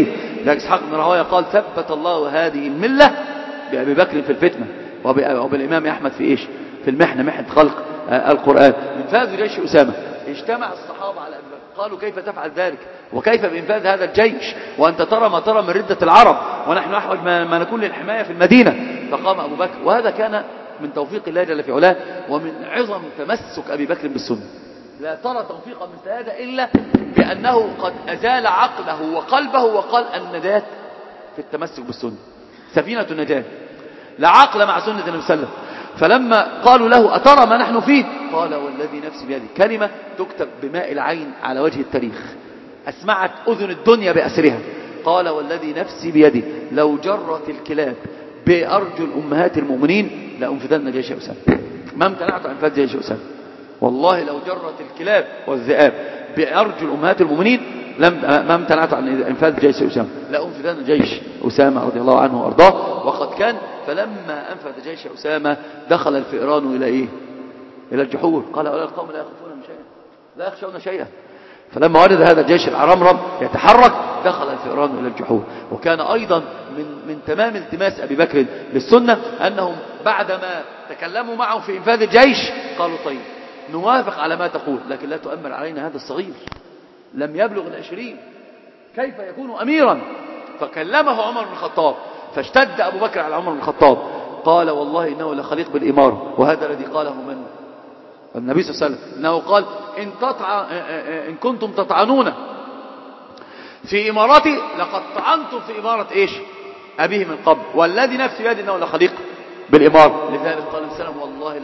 ده إسحاق بن راهويه قال ثبت الله هذه الملة بأبي بكر في الفتنة وبالإمام أحمد في إيش في المحنة محنة خلق القرآن. إنفاذ جيش أسامة اجتمع الصحابة على أبي بكر قالوا كيف تفعل ذلك وكيف بإنفاذ هذا الجيش وأنت ترى ما ترى من ردة العرب ونحن أحوج ما نكون للحماية في المدينة. فقام أبو بكر وهذا كان من توفيق الله جل في علاه ومن عظم تمسك أبي بكر بالسنة. لا ترى توفيقا مثل هذا إلا بأنه قد أزال عقله وقلبه وقال النجاة في التمسك بالسنة سفينة النجاة لا عقل مع سنة النبي صلى الله عليه وسلم. فلما قالوا له أترى ما نحن فيه قال والذي نفسي بيده كلمة تكتب بماء العين على وجه التاريخ أسمعت أذن الدنيا بأسرها. قال والذي نفسي بيده لو جرت الكلاب بأرجل أمهات المؤمنين لأنفذن جيش أسامة. ما امتنعت عن انفاذ جيش أسامة والله لو جرت الكلاب والذئاب بأرجل أمهات المؤمنين لم ما امتنعت عن انفاذ جيش أسامة لأنفذن جيش أسامة رضي الله عنه وأرضاه. وقد كان فلما أنفذ جيش أسامة دخل الفئران إلى إيه إلى الجحور. قال هؤلاء القوم لا يخافون شيئا لا يخشون شيئا. فلما ورد هذا الجيش العرمرم يتحرك دخل الفئران إلى الجحور. وكان أيضا من من تمام التماس أبي بكر للسنة أنهم بعدما تكلموا معه في إنفاذ الجيش قالوا طيب نوافق على ما تقول لكن لا تؤمر علينا هذا الصغير لم يبلغ العشرين كيف يكون أميرا. فكلمه عمر بن الخطاب فاشتد أبو بكر على عمر بن الخطاب قال والله إنه لخليق بالإمارة. وهذا الذي قاله من النبي صلى الله عليه وسلم إنه قال إن, تطع... إن كنتم تطعنون في إمارتي لقد طعنتم في إمارة إيش أبيه من قبل والذي نفسي بيده إنه لخليق بالإمارة. لذلك قال السلام والله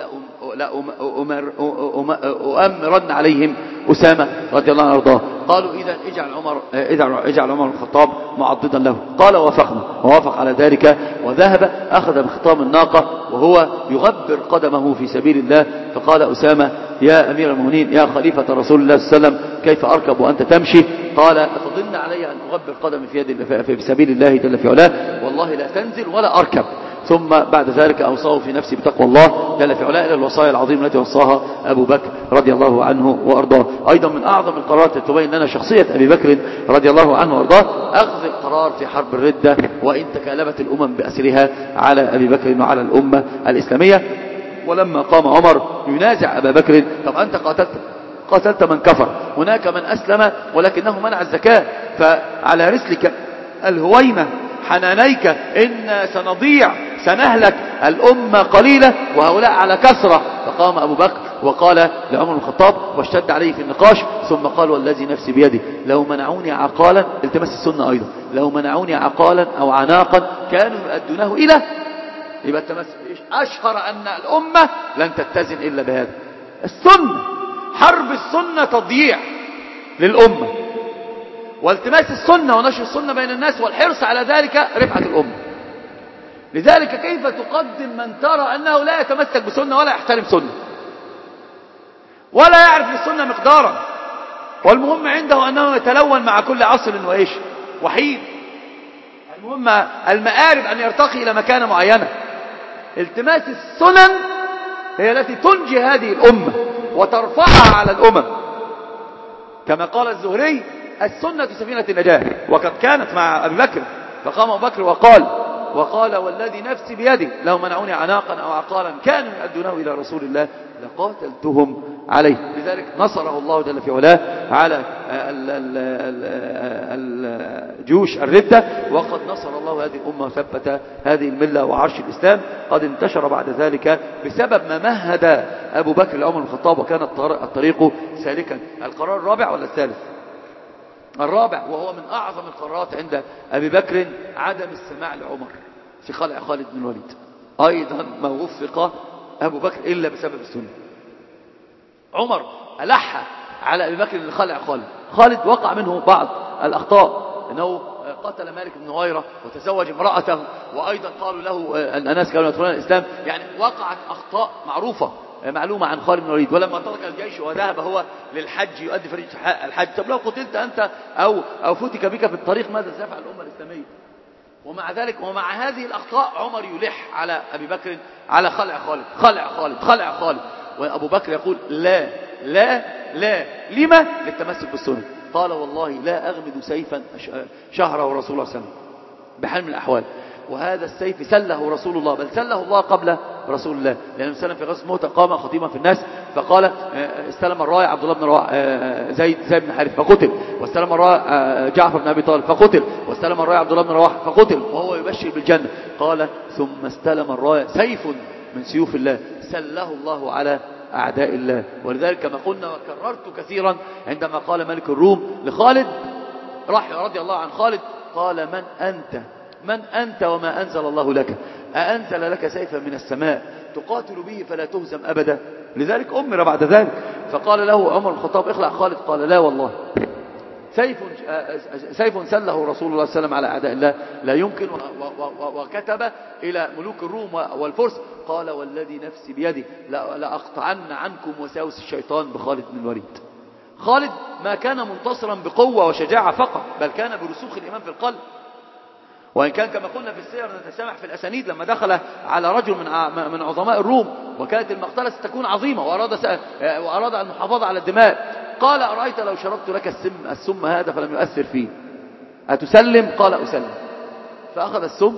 لأؤمرن عليهم أسامة رضي الله عنه وارضاه. قالوا إذا اجعل عمر اجعل عمر بن الخطاب معضدا له. قال وافقنا ووافق على ذلك وذهب أخذ بخطام الناقة وهو يغبر قدمه في سبيل الله. فقال أسامة يا أمير المؤمنين يا خليفة رسول الله صلى الله عليه وسلم كيف أركب وأنت تمشي؟ قال أتظن علي أن أغبر قدمي في يد في سبيل الله جل في علاه والله لا تنزل ولا أركب. ثم بعد ذلك أوصاه في نفسي بتقوى الله جل في علاه إلى الوصايا العظيمة التي وصاها أبو بكر رضي الله عنه وأرضاه. أيضا من أعظم القرارات تبين لنا شخصية أبي بكر رضي الله عنه وأرضاه أخذ القرار في حرب الردة وإن تكالبت الأمم بأسرها على أبي بكر وعلى الأمة الإسلامية. ولما قام عمر ينازع أبا بكر طب أنت قاتلت قاتلت من كفر هناك من أسلم ولكنه منع الزكاة فعلى رسلك الهويمة حنانيك إن سنضيع سنهلك الأمة قليلة وهؤلاء على كثرة. فقام أبو بكر وقال لعمر بن الخطاب واشتد عليه في النقاش ثم قال والذي نفسي بيده لو منعوني عقالا التمس السنة أيضا لو منعوني عقالا أو عناقا كانوا يؤدونه إلى يبقى التمس أشهر أن الأمة لن تتزن إلا بهذا السنة. حرب السنة تضييع للأمة والتماس السنة ونشر السنة بين الناس والحرص على ذلك رفعة الأمة. لذلك كيف تقدم من ترى أنه لا يتمسك بسنة ولا يحترم سنة ولا يعرف للسنة مقدارا والمهم عنده أنه يتلون مع كل عصر وإيش وحيد. المهم المآرب أن يرتقي إلى مكانة معينة. التماس السنن هي التي تنجي هذه الأمة وترفعها على الأمم كما قال الزهري السنة سفينة النجاة. وقد كانت مع أبي بكر فقام أبو بكر وقال وقال والذي نفسي بيده لو منعوني عناقا أو عقالا كانوا يؤدونه إلى رسول الله لقاتلتهم عليه. لذلك نصره الله جل في علاه على الجيوش الردة وقد نصر الله هذه الأمة وثبت هذه الملة وعرش الإسلام قد انتشر بعد ذلك بسبب ما مهد أبو بكر لعمر بن الخطاب وكان الطريق سالكا. القرار الرابع ولا الثالث؟ الرابع وهو من أعظم القرارات عند أبي بكر عدم السماع لعمر في خلع خالد بن الوليد. أيضا ما وفق أبو بكر إلا بسبب السنة. عمر ألح على أبي بكر لخلع خالد. خالد وقع منه بعض الأخطاء أنه قتل مالك بن نويرة وتزوج امرأته وأيضا قالوا له أن الناس كانوا يدخلون الإسلام يعني وقعت أخطاء معروفة معلومة عن خالد بن الوليد. ولما ترك الجيش وذهب هو للحج يؤدي فريضة الحج طب لو قتلت أنت أو أو فتك بك في الطريق ماذا سيفعل الأمة الإسلامية؟ ومع ذلك ومع هذه الأخطاء عمر يلح على أبي بكر على خلع خالد خلع خالد خلع خالد وأبو بكر يقول لا لا لا. لما؟ للتمسك بالسنة. قال والله لا أغمد سيفا شهره رسول الله صلى الله عليه وسلم بحال من الأحوال. وهذا السيف سله رسول الله، بل سله الله قبل رسول الله، لأنه سلم في غزوة مؤتة قام خطيبا في الناس فقال استلم الراية عبد الله بن رواحة زيد زيد بن حارثة فقتل، واستلم الراية جعفر بن أبي طالب فقتل، واستلم الراية عبد الله بن رواحة فقتل وهو يبشر بالجنة. قال ثم استلم الراية سيف من سيوف الله سله الله على أعداء الله. ولذلك كما قلنا وكررت كثيرا عندما قال ملك الروم لخالد رضي الله عن خالد قال من أنت من أنت وما أنزل الله لك، أأنزل لك سيفا من السماء تقاتل به فلا تهزم أبدا؟ لذلك أمر بعد ذلك فقال له عمر بن الخطاب اخلع خالد، قال لا والله سيف سيف سله رسول الله صلى الله عليه وسلم على أعداء الله لا يمكن. وكتب إلى ملوك الروم والفرس قال والذي نفسي بيده لأقطعن عنكم وساوس الشيطان بخالد بن الوليد. خالد ما كان منتصرا بقوة وشجاعة فقط، بل كان برسوخ الإيمان في القلب. وإن كان كما قلنا في السير نتسامح في الأسانيد لما دخل على رجل من من عظماء الروم وكانت المقتلة ستكون عظيمة وأراد وأراد المحافظة على الدماء قال أرأيت لو شربت لك السم السم هذا فلم يؤثر فيه أتسلم؟ قال أسلم. فأخذ السم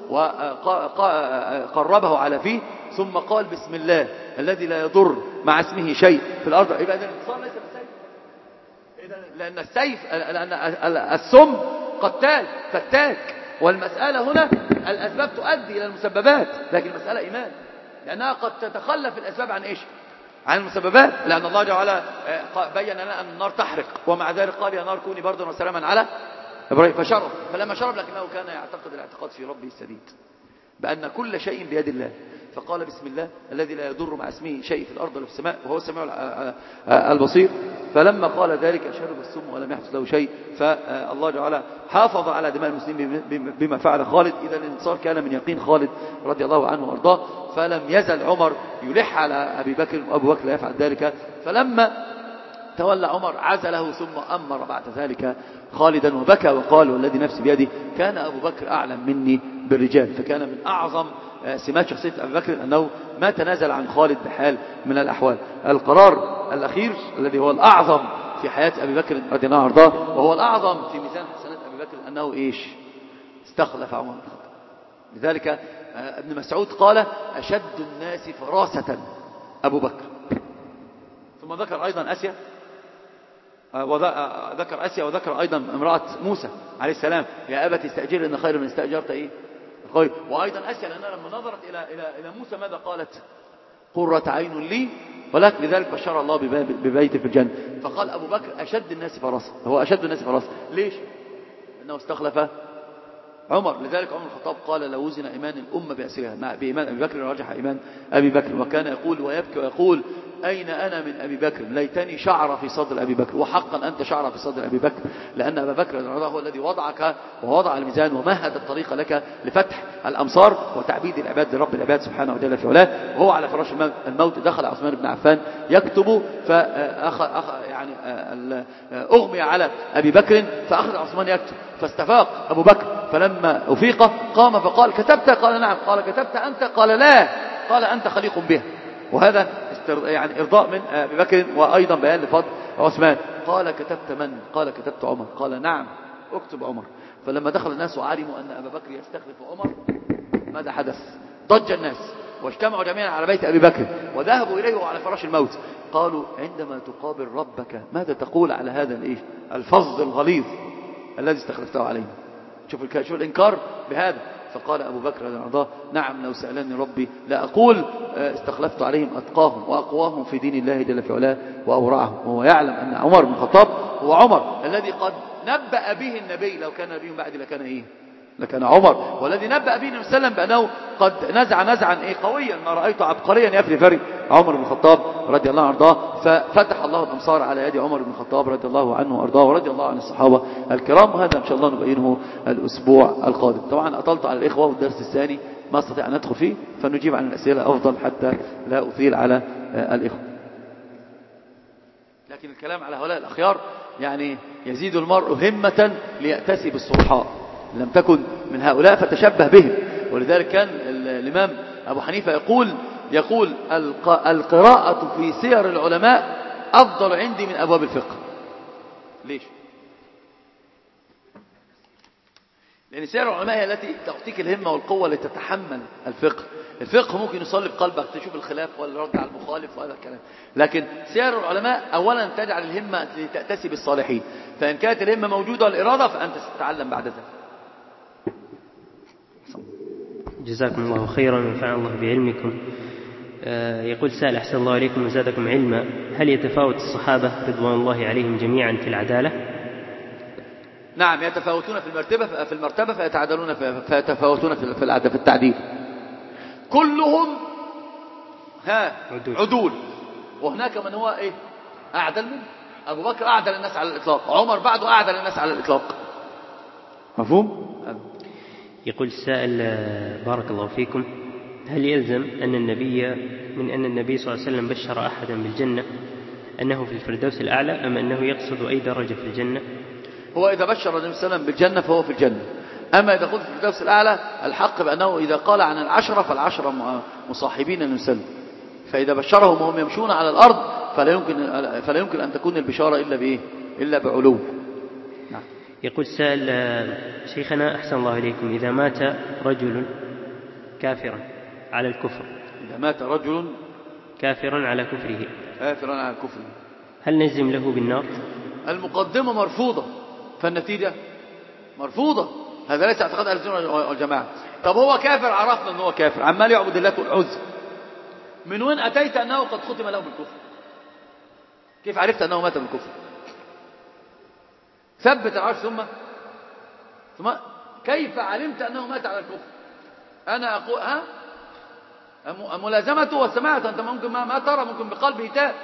وقربه على فيه ثم قال بسم الله الذي لا يضر مع اسمه شيء في الأرض. يبقى إذن الانتصار ليس بالسيف، لأن السيف لأن السم قتال فتاك، والمسألة هنا الأسباب تؤدي إلى المسببات، لكن المسألة إيمان لأنها قد تتخلف الأسباب عن إيش؟ عن المسببات، لأن الله جل وعلا بين لنا أن النار تحرق ومع ذلك قال يا نار كوني بردا وسلاما على إبراهيم فشرب، فلما شرب لكنه كان يعتقد الاعتقاد في ربه السديد بأن كل شيء بيد الله، فقال بسم الله الذي لا يضر مع اسمه شيء في الأرض ولا في السماء وهو السميع البصير. فلما قال ذلك شرب السم ولم يحدث له شيء، فالله جل وعلا حافظ على دماء المسلمين بما فعل خالد. إذا الانتصار كان من يقين خالد رضي الله عنه وارضاه، فلم يزل عمر يلح على أبي بكر وأبو بكر لا يفعل ذلك. فلما تولى عمر عزله ثم أمر بعد ذلك خالدا وبكى وقال والذي نفسي بيده كان أبو بكر أعلم مني بالرجال. فكان من أعظم سمات شخصية أبي بكر أنه ما تنازل عن خالد بحال من الأحوال. القرار الأخير الذي هو الأعظم في حياة أبي بكر رضي الله عنه وارضاه وهو الأعظم في ميزان حسنات أبي بكر أنه إيش؟ استخلف عمر بن الخطاب. لذلك ابن مسعود قال أشد الناس فراسة أبو بكر. ثم ذكر أيضا أسيا وذكر أسيا وذكر أيضا امرأة موسى عليه السلام يا أبت استأجر إن خير من استأجرت إيه الخير. وأيضا أسيا لأنها لما نظرت إلى إلى إلى موسى ماذا قالت؟ قرة عين لي ولكن لذلك بشر الله ببيت في الجنة. فقال أبو بكر أشد الناس فراسة، هو أشد الناس فراسة ليش؟ لأنه استخلف عمر. لذلك عمر الخطاب قال لو وزن إيمان الأمة بأسرها مع بإيمان أبي بكر رجح إيمان أبي بكر، وكان يقول ويبكي ويقول أين أنا من أبي بكر ليتني شعر في صدر أبي بكر. وحقا أنت شعر في صدر أبي بكر لأن أبا بكر هو الذي وضعك ووضع الميزان ومهد الطريق لك لفتح الأمصار وتعبيد العباد لرب العباد سبحانه وتعالى في علاه. وهو على فراش الموت دخل عثمان بن عفان يكتب فأخ أخ يعني أغمي على أبي بكر فأخذ عثمان يكتب فاستفاق أبو بكر فلما أفيق قام فقال كتبت؟ قال نعم. قال كتبت أنت؟ قال لا. قال أنت خليق بها. وهذا يعني إرضاء من أبي بكر وأيضا بيان لفضل عثمان. قال كتبت من؟ قال كتبت عمر. قال نعم اكتب عمر. فلما دخل الناس وعلموا أن أبا بكر يستخلف عمر ماذا حدث؟ ضج الناس واجتمعوا جميعا على بيت أبي بكر وذهبوا إليه وعلى فراش الموت. قالوا عندما تقابل ربك ماذا تقول على هذا الإيه؟ الفظ الغليظ الذي استخلفته علينا؟ شوف شوف الإنكار بهذا. فقال أبو بكر رضي الله عنه نعم لو سألني ربي لا أقول استخلفت عليهم أتقاهم وأقواهم في دين الله جل في علاه وأورعهم. وهو يعلم أن عمر بن الخطاب هو عمر الذي قد نبأ به النبي لو كان نبي بعد لكان إيه؟ لكان عمر. والذي نبأ به النبي صلى الله عليه وسلم بأنه قد نزع نزعا إيه قويا ما رأيته عبقريا يفري فري عمر بن الخطاب رضي الله عنه وارضاه. ففتح الله الأمصار على يد عمر بن الخطاب رضي الله عنه وارضاه ورضي الله عن الصحابة الكرام. وهذا إن شاء الله نبينه الأسبوع القادم. طبعا أطلت على الإخوة والدرس الثاني ما استطيع أن ندخل فيه فنجيب عن الأسئلة أفضل حتى لا أثير على الإخوة. لكن الكلام على هؤلاء الأخيار يعني يزيد المرء همة ليأتسي بالصلحاء لم تكن من هؤلاء فتشبه بهم. ولذلك كان الإمام أبو حنيفة يقول يقول القراءة في سير العلماء أفضل عندي من أبواب الفقه. ليش؟ لأن سير العلماء هي التي تعطيك الهمة والقوة لتتحمل الفقه. الفقه ممكن يصلي بقلبك تشوف الخلاف ولا رد على المخالف وهذا الكلام، لكن سير العلماء أولا تجعل الهمة لتأتسي بالصالحين، فإن كانت الهمة موجودة والإرادة فأنت ستتعلم بعد ذلك. جزاكم الله خيرا ونفعنا الله بعلمكم. يقول سائل أحسن الله عليكم وزادكم علما، هل يتفاوت الصحابة رضوان الله عليهم جميعا في العدالة؟ نعم يتفاوتون في المرتبة في المرتبة فيتعادلون فيتفاوتون في العدل في التعديل. كلهم ها عدول, عدول. وهناك من هو ايه أعدل منه. أبو بكر أعدل الناس على الإطلاق، عمر بعده أعدل الناس على الإطلاق. مفهوم؟ يقول السائل بارك الله فيكم، هل يلزم أن النبي من أن النبي صلى الله عليه وسلم بشر أحدا بالجنة أنه في الفردوس الأعلى، أم أنه يقصد أي درجة في الجنة؟ هو إذا بشر النبي صلى الله عليه وسلم بالجنة فهو في الجنة، أما إذا قلت في الفردوس الأعلى الحق بأنه إذا قال عن العشرة فالعشرة مصاحبين للنسل، فإذا بشرهم وهم يمشون على الأرض فلا يمكن, فلا يمكن أن تكون البشارة إلا بإيه؟ إلا بعلو. نعم. يقول سائل شيخنا أحسن الله إليكم، إذا مات رجل كافرا على الكفر إذا مات رجل كافرا على كفره كافرا على كفره هل نجزم له بالنار؟ المقدمة مرفوضة فالنتيجة مرفوضة. هذا ليس اعتقاد أهل السنة والجماعة. طب هو كافر، عرفنا أنه هو كافر، عمال يعبد الله والعزى، من وين أتيت أنه قد ختم له بالكفر؟ كيف عرفت أنه مات بالكفر؟ ثبت العرش ثم ثم كيف علمت أنه مات على الكفر؟ أنا أقول ها ملازمته وسماعته. أنت ممكن ما, ما ترى، ممكن بقلبه تاب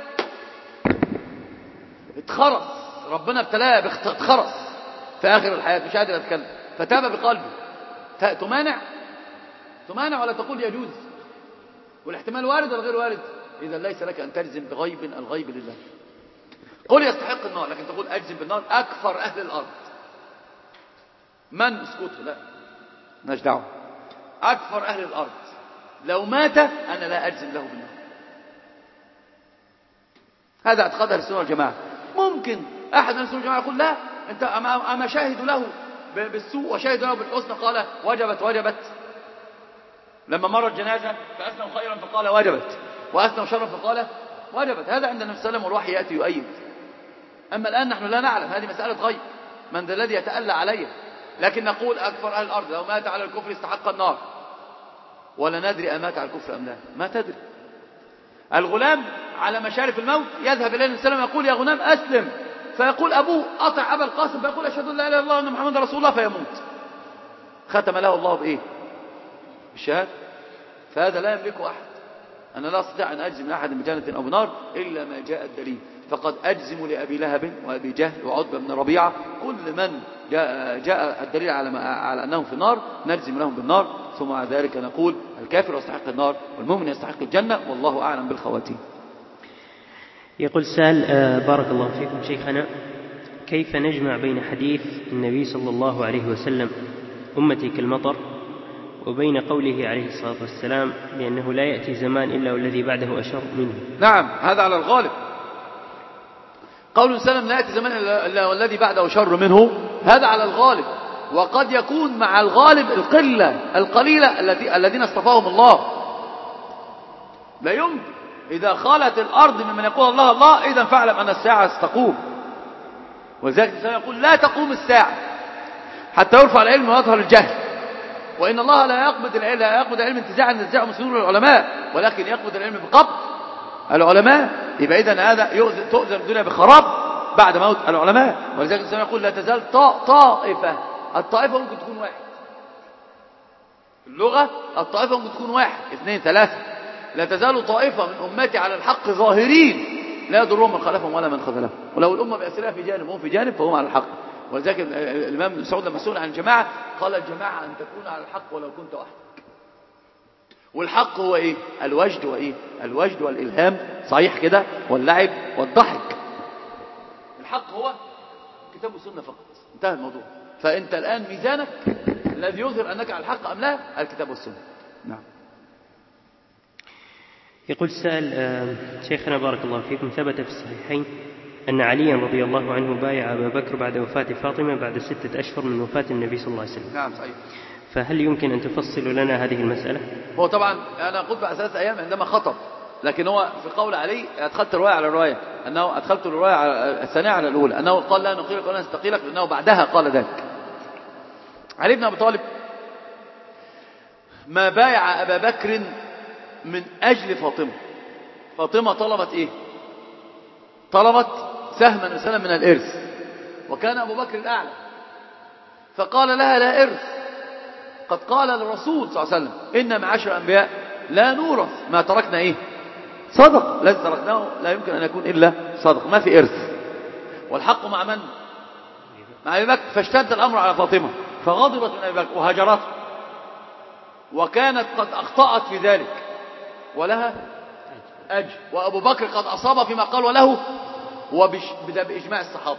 اتخرس، ربنا ابتلاه اتخرس في آخر الحياة مش قادر يتكلم فتاب بقلبه. تمانع تمانع ولا تقول يجوز؟ والاحتمال وارد ولا غير وارد؟ إذا ليس لك أن تجزم بغيب، الغيب لله. قل يستحق النار، لكن تقول أجزم بالنار أكثر أهل الأرض من اسكتوا لا نجدعه أكثر أهل الأرض لو مات أنا لا أجزم له بالنار. هذا اعتقاد أهل السنة والجماعة. ممكن أحد من السنة والجماعة يقول لا أنت أما شاهدوا له بالسوء وشاهدوا له بالحسن قال وجبت وجبت، لما مرت جنازة فأثنوا خيرا فقال وجبت، وأثنوا شرا فقال وجبت. هذا عند النبي صلى الله عليه وسلم والوحي يأتي يؤيد. أما الآن نحن لا نعلم، هذه مسألة غيب، من ذا الذي يتألى عليه. لكن نقول أكثر أهل الأرض لو مات على الكفر استحق النار، ولا ندري أمات على الكفر أم لا، ما تدري. الغلام على مشارف الموت يذهب إليه النبي صلى الله عليه وسلم يقول يا غلام أسلم، فيقول أبوه أطع أبا القاسم، فيقول أشهد أن لا إله إلا الله وأن محمد رسول الله، فيموت. ختم له الله بإيه؟ بالشهادة. فهذا لا يملكه أحد. أنا لا أستطيع أن أجزم لأحد بجنة أو بنار إلا ما جاء الدليل. فقد أجزم لأبي لهب وأبي جهل وعتبة بن ربيعة، كل من جاء, جاء الدليل على, على أنهم في النار نجزم لهم بالنار، ثم مع ذلك نقول الكافر يستحق النار والمؤمن يستحق الجنة، والله أعلم بالخواتيم. يقول سال بارك الله فيكم شيخنا، كيف نجمع بين حديث النبي صلى الله عليه وسلم أمتي كالمطر وبين قوله عليه الصلاة والسلام لأنه لا يأتي زمان إلا والذي بعده أشر منه؟ نعم هذا على الغالب. قول سلم لا يأتي زمان إلا والذي بعده أشر منه، هذا على الغالب. وقد يكون مع الغالب القلة القليلة الذين اصطفاهم الله. لا يمكن إذا خالت الأرض ممن يقول الله الله إذا فاعلم أن الساعة ستقوم. ولذلك الإنسان يقول لا تقوم الساعة حتى يرفع العلم ويظهر الجهل. وإن الله لا يقبض العلم, لا يقبض العلم انتزاعا انتزاعه من صدور العلماء، ولكن يقبض العلم بقبض العلماء. يبقى إذن هذا تؤذن الدنيا بخراب بعد موت العلماء. ولذلك الإنسان يقول لا تزال طائفة. الطائفة ممكن تكون واحد، اللغة الطائفة ممكن تكون واحد اثنين ثلاثة. لا تزال طائفة من أمتي على الحق ظاهرين لا يضرهم من خلفهم ولا من خذلهم. ولو الأمة بأسرها في جانب وهم في جانب فهم على الحق. ولذلك الإمام سعود لما سئل عن الجماعة قال الجماعة أن تكون على الحق ولو كنت وحدك. والحق هو إيه؟ الوجد وإيه؟ الوجد والإلهام، صحيح كده، واللعب والضحك. الحق هو كتاب والسنة فقط، انتهى الموضوع. فأنت الآن ميزانك الذي يظهر أنك على الحق أم لا الكتاب والسنة. نعم. يقول السائل شيخنا بارك الله فيكم، ثبت في الصحيحين أن عليا رضي الله عنه بايع أبا بكر بعد وفاة فاطمة بعد ستة أشهر من وفاة النبي صلى الله عليه وسلم. نعم صحيح. فهل يمكن أن تفصل لنا هذه المسألة؟ هو طبعا أنا قلت بعد ثلاث أيام عندما خطب، لكن هو في قول علي أدخلت الرواية على الرواية، أنه أدخلت الرواية على الثانية على الأولى، أنه قال لا نقيلك ولا نستقيلك، لأنه بعدها قال ذلك. علي بن أبي طالب ما بايع أبا بكر من أجل فاطمة. فاطمة طلبت إيه؟ طلبت سهما وسهما من الإرث، وكان أبو بكر الأعلى، فقال لها لا إرث، قد قال الرسول صلى الله عليه وسلم إن معاشر الأنبياء لا نورث ما تركنا إيه؟ صدق. الذي تركناه لا يمكن أن يكون إلا صدق، ما في إرث. والحق مع من؟ مع أبي بكر. فاشتد الأمر على فاطمة فغضبت من أبي بكر وهجرته، وكانت قد أخطأت في ذلك ولها أجر، وأبو بكر قد أصاب فيما قال وله، وبدأ بإجماع الصحابة.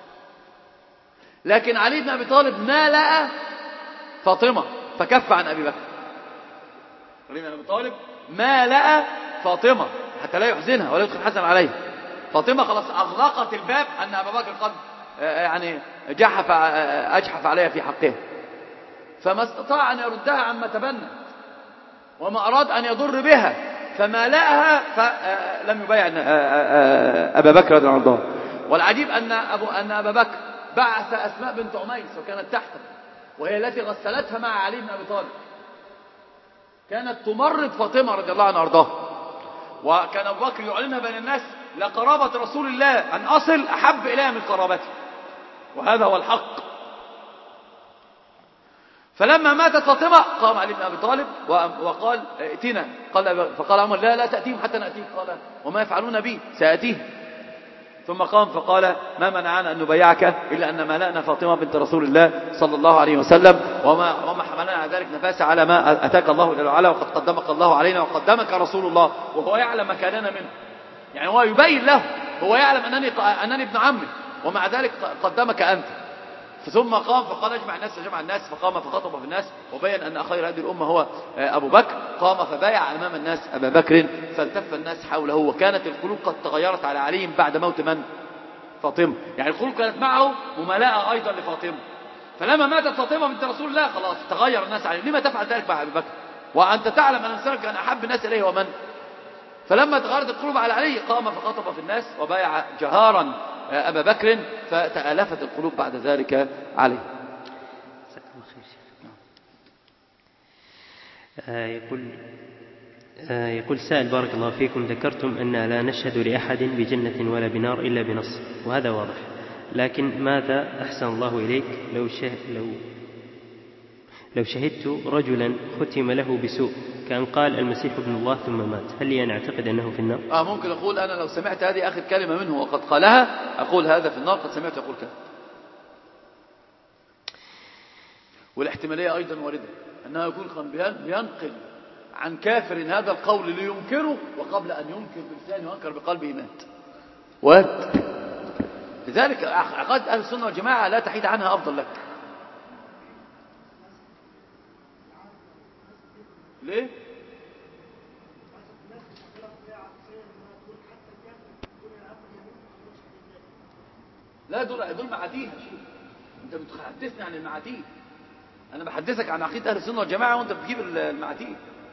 لكن علي بن أبي طالب ما لقى فاطمة فكف عن أبي بكر. علي بن أبي طالب ما لقى فاطمة حتى لا يحزنها ولا يدخل حسن عليه. فاطمة خلاص أغلقت الباب أن أبا بكر قد يعني جحف أجحف عليها في حقها، فما استطاع أن يردها عما تبنى، وما أراد أن يضر بها، فما لقاها فلم يبايع أبا بكر رضي الله عنه. والعجيب أن أبو أن أبا بكر بعث أسماء بنت عميس وكانت تحته، وهي التي غسلتها مع علي بن أبي طالب، كانت تمرض فاطمة رضي الله عنها وارضاها، وكان أبو بكر يعلنها بين الناس لقرابة رسول الله أن أصل أحب إليها من قرابتي، وهذا هو الحق. فلما ماتت فاطمة قام علي بن أبي طالب وقال ائتنا، قال فقال عمر لا لا تأتيهم حتى نأتيك، قال وما يفعلون بي سأتيه. ثم قام فقال ما منعنا أن نبايعك إلا أن ملأنا فاطمة بنت رسول الله صلى الله عليه وسلم، وما, وما حملنا على ذلك نفاسة على ما أتاك الله جل وعلا، وقد قدمك الله علينا وقدمك رسول الله، وهو يعلم مكاننا منه. يعني هو يبين له، هو يعلم أنني, أنني ابن عمه، ومع ذلك قدمك أنت. ثم قام فقال اجمع الناس، فجمع الناس، فقام فخطب في الناس وبين أن خير هذه الأمة هو أبو بكر. قام فبايع أمام الناس أبا بكر، فالتف الناس حوله، وكانت القلوب قد تغيرت على علي بعد موت من؟ فاطمة. يعني القلوب كانت معه مملأة أيضا لفاطمة، فلما ماتت فاطمة بنت رسول الله خلاص تغير الناس عليه. لما تفعل ذلك مع أبي بكر وأنت تعلم أن الإنسان كان أحب الناس إليه ومن؟ فلما تغيرت القلوب على علي قام فخطب في الناس وبايع جهارا أبا بكر، فتألفت القلوب بعد ذلك عليه. آه يقول آه يقول سائل بارك الله فيكم، ذكرتم أن لا نشهد لأحد بجنة ولا بنار إلا بنص، وهذا واضح، لكن ماذا أحسن الله إليك لو شه لو لو شهدت رجلا ختم له بسوء كان قال المسيح ابن الله ثم مات، هل لي أن أعتقد أنه في النار؟ آه ممكن أقول أنا لو سمعت هذه آخر كلمة منه وقد قالها أقول هذا في النار، قد سمعت يقول كذا. والاحتمالية أيضا واردة أنه يكون بينقل عن كافر هذا القول لينكره، وقبل أن ينكر بلسانه وينكر بقلبه مات. وارد. لذلك عقائد أهل السنة والجماعة لا تحيد عنها أفضل لك. ليه؟ لا دول دول معاتيه. انت بتحدثني عن المعاتيه، انا بحدثك عن عقيده اهل السنه والجماعه وانت بتجيب المعاتيه.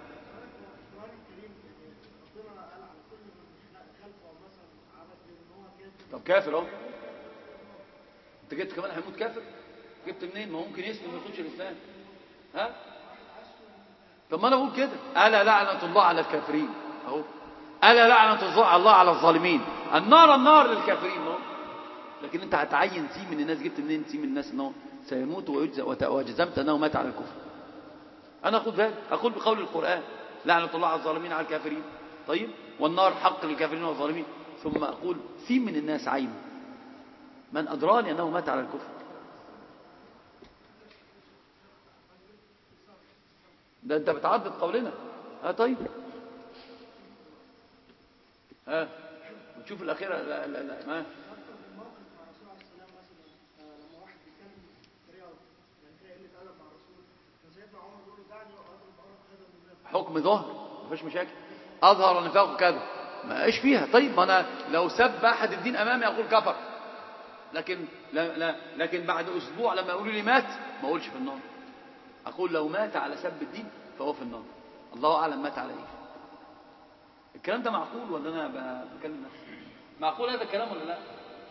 طب كافر اهو، انت جبت كمان هيموت كافر؟ جبت منين؟ ما ممكن يسلم ويخش الاسلام. ها؟ طب ما انا بقول كده، الا لعنه الله على الكافرين اهو، الا لعنه الله على الظالمين، النار النار للكافرين اهو. لكن انت هتعين سين من الناس، جبت منين سين من الناس انه سيموت ويجزى، وجزمت انه مات على الكفر. انا اقول ذلك، اقول بقول القرآن لعنة الله على الظالمين على الكافرين، طيب، والنار حق للكافرين والظالمين، ثم اقول سين من الناس عين من ادراني انه مات على الكفر. ده انت بتعدد قولنا. اه طيب، ها آه. وتشوف الاخيره. لا لا لا ما حكم ظهر مفيش مشاكل، اظهر النفاق كذا ما ايش فيها. طيب ما انا لو سب احد الدين امامي اقول كفر، لكن لا لا لكن بعد اسبوع لما يقولوا لي مات ما اقولش في النار، اقول لو مات على سب الدين فهو في النار، الله اعلم مات على ايه. الكلام ده معقول ولا انا بكلم نفسي؟ معقول هذا الكلام ولا لا؟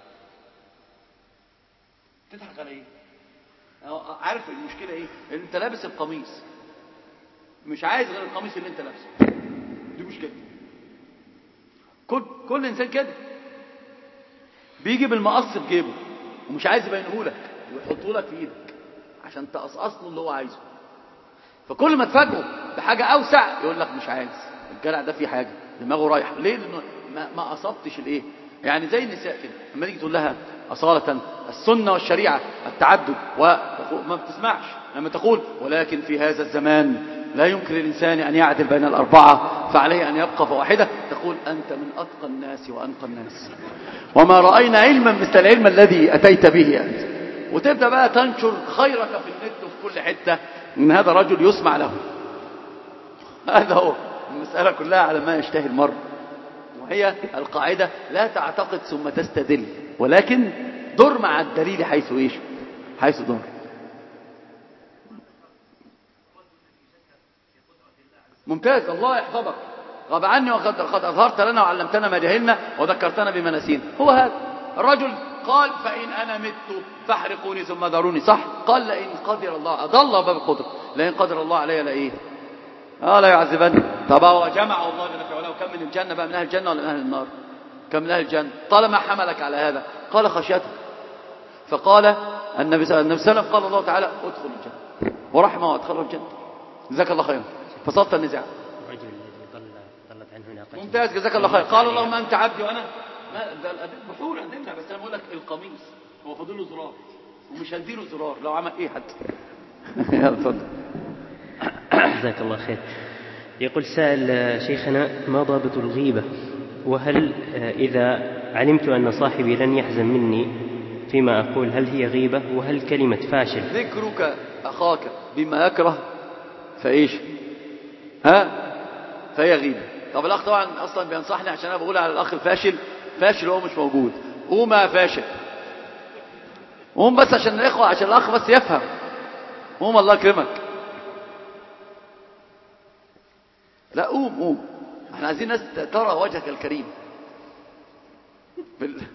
تضحك على ايه؟ عارف المشكله ايه؟ ان انت لابس القميص مش عايز غير القميص اللي انت لابسه، دي مشكله. كل كل انسان كده بيجي بالمقص في جيبه ومش عايز يبينه لك ويحطه لك في ايدك عشان تقصقص له اللي هو عايزه، فكل ما تفاجئه بحاجه اوسع يقول لك مش عايز، الجرع ده فيه حاجه، دماغه رايح ليه؟ لانه ما, ما اصبتش الايه. يعني زي النساء كده لما تيجي تقول لها اصاله السنه والشريعه التعدد وما بتسمعش، لما تقول ولكن في هذا الزمان لا يمكن للإنسان أن يعدل بين الأربعة فعليه أن يبقى فواحدة، تقول أنت من أتقى الناس وأنقى الناس وما رأينا علما مثل العلم الذي أتيت به أنت، وتبدأ بقى تنشر خيرك في النت وفي كل حتة إن هذا رجل يسمع له. هذا هو المسألة كلها على ما يشتهي المرء، وهي القاعدة لا تعتقد ثم تستدل، ولكن در مع الدليل حيث إيش حيث در. ممتاز، الله يحفظك. غاب عني وقد أظهرت لنا وعلمتنا ما جهلنا وذكرتنا بما نسينا. هو هذا الرجل قال فإن أنا مت فاحرقوني ثم ذروني، صح؟ قال لئن قدر الله، أضل باب القدر، لئن قدر الله علي لإيه؟ آه لا يعذبني. طب هو جمع الله جل في علاه وكم من الجنة بقى، من أهل الجنة ولا من أهل النار؟ كم من أهل الجنة؟ طالما حملك على هذا قال خشيته، فقال النبي صلى الله عليه وسلم قال الله تعالى ادخل الجنة ورحمه وادخله الجنة. جزاك الله خيرا، فصلت النزاع. الرجل الذي ضل ضلت عنه ناقته. ممتاز، جزاك الله خير. قال اللهم انت عبدي وانا ما ده بحور عندنا، بس انا بقول لك القميص هو فاضل له زرار ومش هنديله زرار لو عمل ايه حد. يلا اتفضل. جزاك الله خير. يقول سائل شيخنا ما ضابط الغيبة، وهل إذا علمت أن صاحبي لن يحزن مني فيما أقول هل هي غيبة، وهل كلمة فاشل ذكرك أخاك بما يكره فإيش ها فهي غيبة. طب الأخ طبعا أصلا بينصحني عشان أنا بقول على الأخ الفاشل فاشل وهو مش موجود، قوم يا فاشل قوم بس عشان الإخوة، عشان الأخ بس يفهم، قوم الله يكرمك. لا قوم قوم، احنا عايزين ناس ترى وجهك الكريم بال...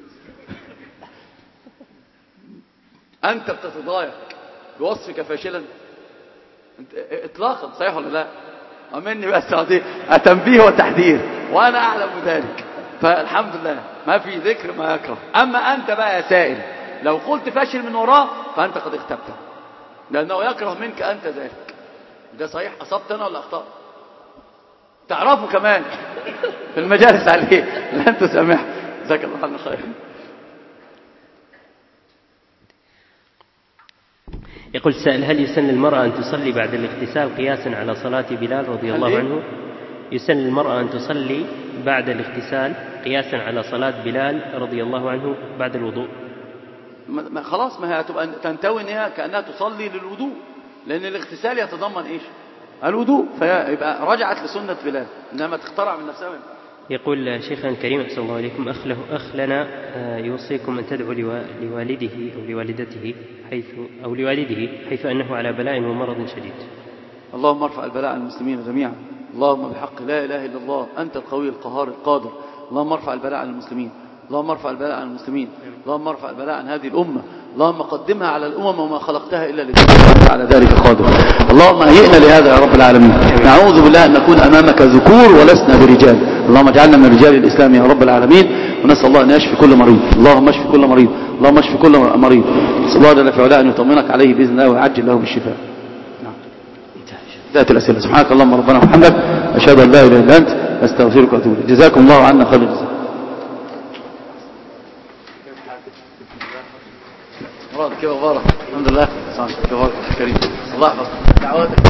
أنت بتتضايق بوصفك فاشلا إطلاقا، صحيح ولا لا؟ ومني بس هذه تنبيه وتحذير وأنا أعلم ذلك، فالحمد لله ما في ذكر ما يكره. أما أنت بقى يا سائل لو قلت فاشل من وراه فأنت قد اختبته، لأنه يكره منك أنت ذلك. ده صحيح، أصبت أنا ولا أخطأت؟ تعرفوا كمان في المجالس عليه لن تسامح. جزاك الله عنه خير. يقول السائل هل يسن للمرأة أن تصلي بعد الاغتسال قياسا على صلاة بلال رضي الله عنه؟ يسن للمرأة أن تصلي بعد الاغتسال قياسا على صلاة بلال رضي الله عنه بعد الوضوء؟ ما خلاص، ما هي هتبقى تنتوي ان هي كأنها تصلي للوضوء، لأن الاغتسال يتضمن إيش؟ الوضوء، فيبقى رجعت لسنة بلال، إنما تخترع من نفسها. يقول شيخنا الكريم أحسن الله إليكم، أخ, له أخ لنا يوصيكم أن تدعوا لوالده أو لوالدته حيث أو لوالده حيث أنه على بلاء ومرض شديد. اللهم ارفع البلاء عن المسلمين جميعا، اللهم بحق لا إله إلا الله أنت القوي القهار القادر، اللهم ارفع البلاء عن المسلمين، اللهم ارفع البلاء عن المسلمين، اللهم ارفع البلاء عن هذه الأمة، اللهم قدمها على الأمم وما خلقتها إلا لتكون على ذلك قادر. اللهم هيئنا لهذا يا رب العالمين، نعوذ بالله أن نكون أمامك ذكور ولسنا برجال، اللهم اجعلنا من رجال الإسلام يا رب العالمين، ونسأل الله أن يشفي كل مريض، اللهم اشفي كل مريض، اللهم اشفي كل مريض، نسأل الله جل في علاه أن يطمنك عليه بإذن الله ويعجل له بالشفاء. ذات الأسئلة. سبحانك اللهم ربنا وبحمدك، أشهد أن لا إله إلا أنت، أستغفرك وأتوب إليك. جزاكم الله عنا خير الجزاء. مراد كيف أخبارك؟ الحمد لله. كيف أخبارك كريم؟ الله يحفظك. دعواتك.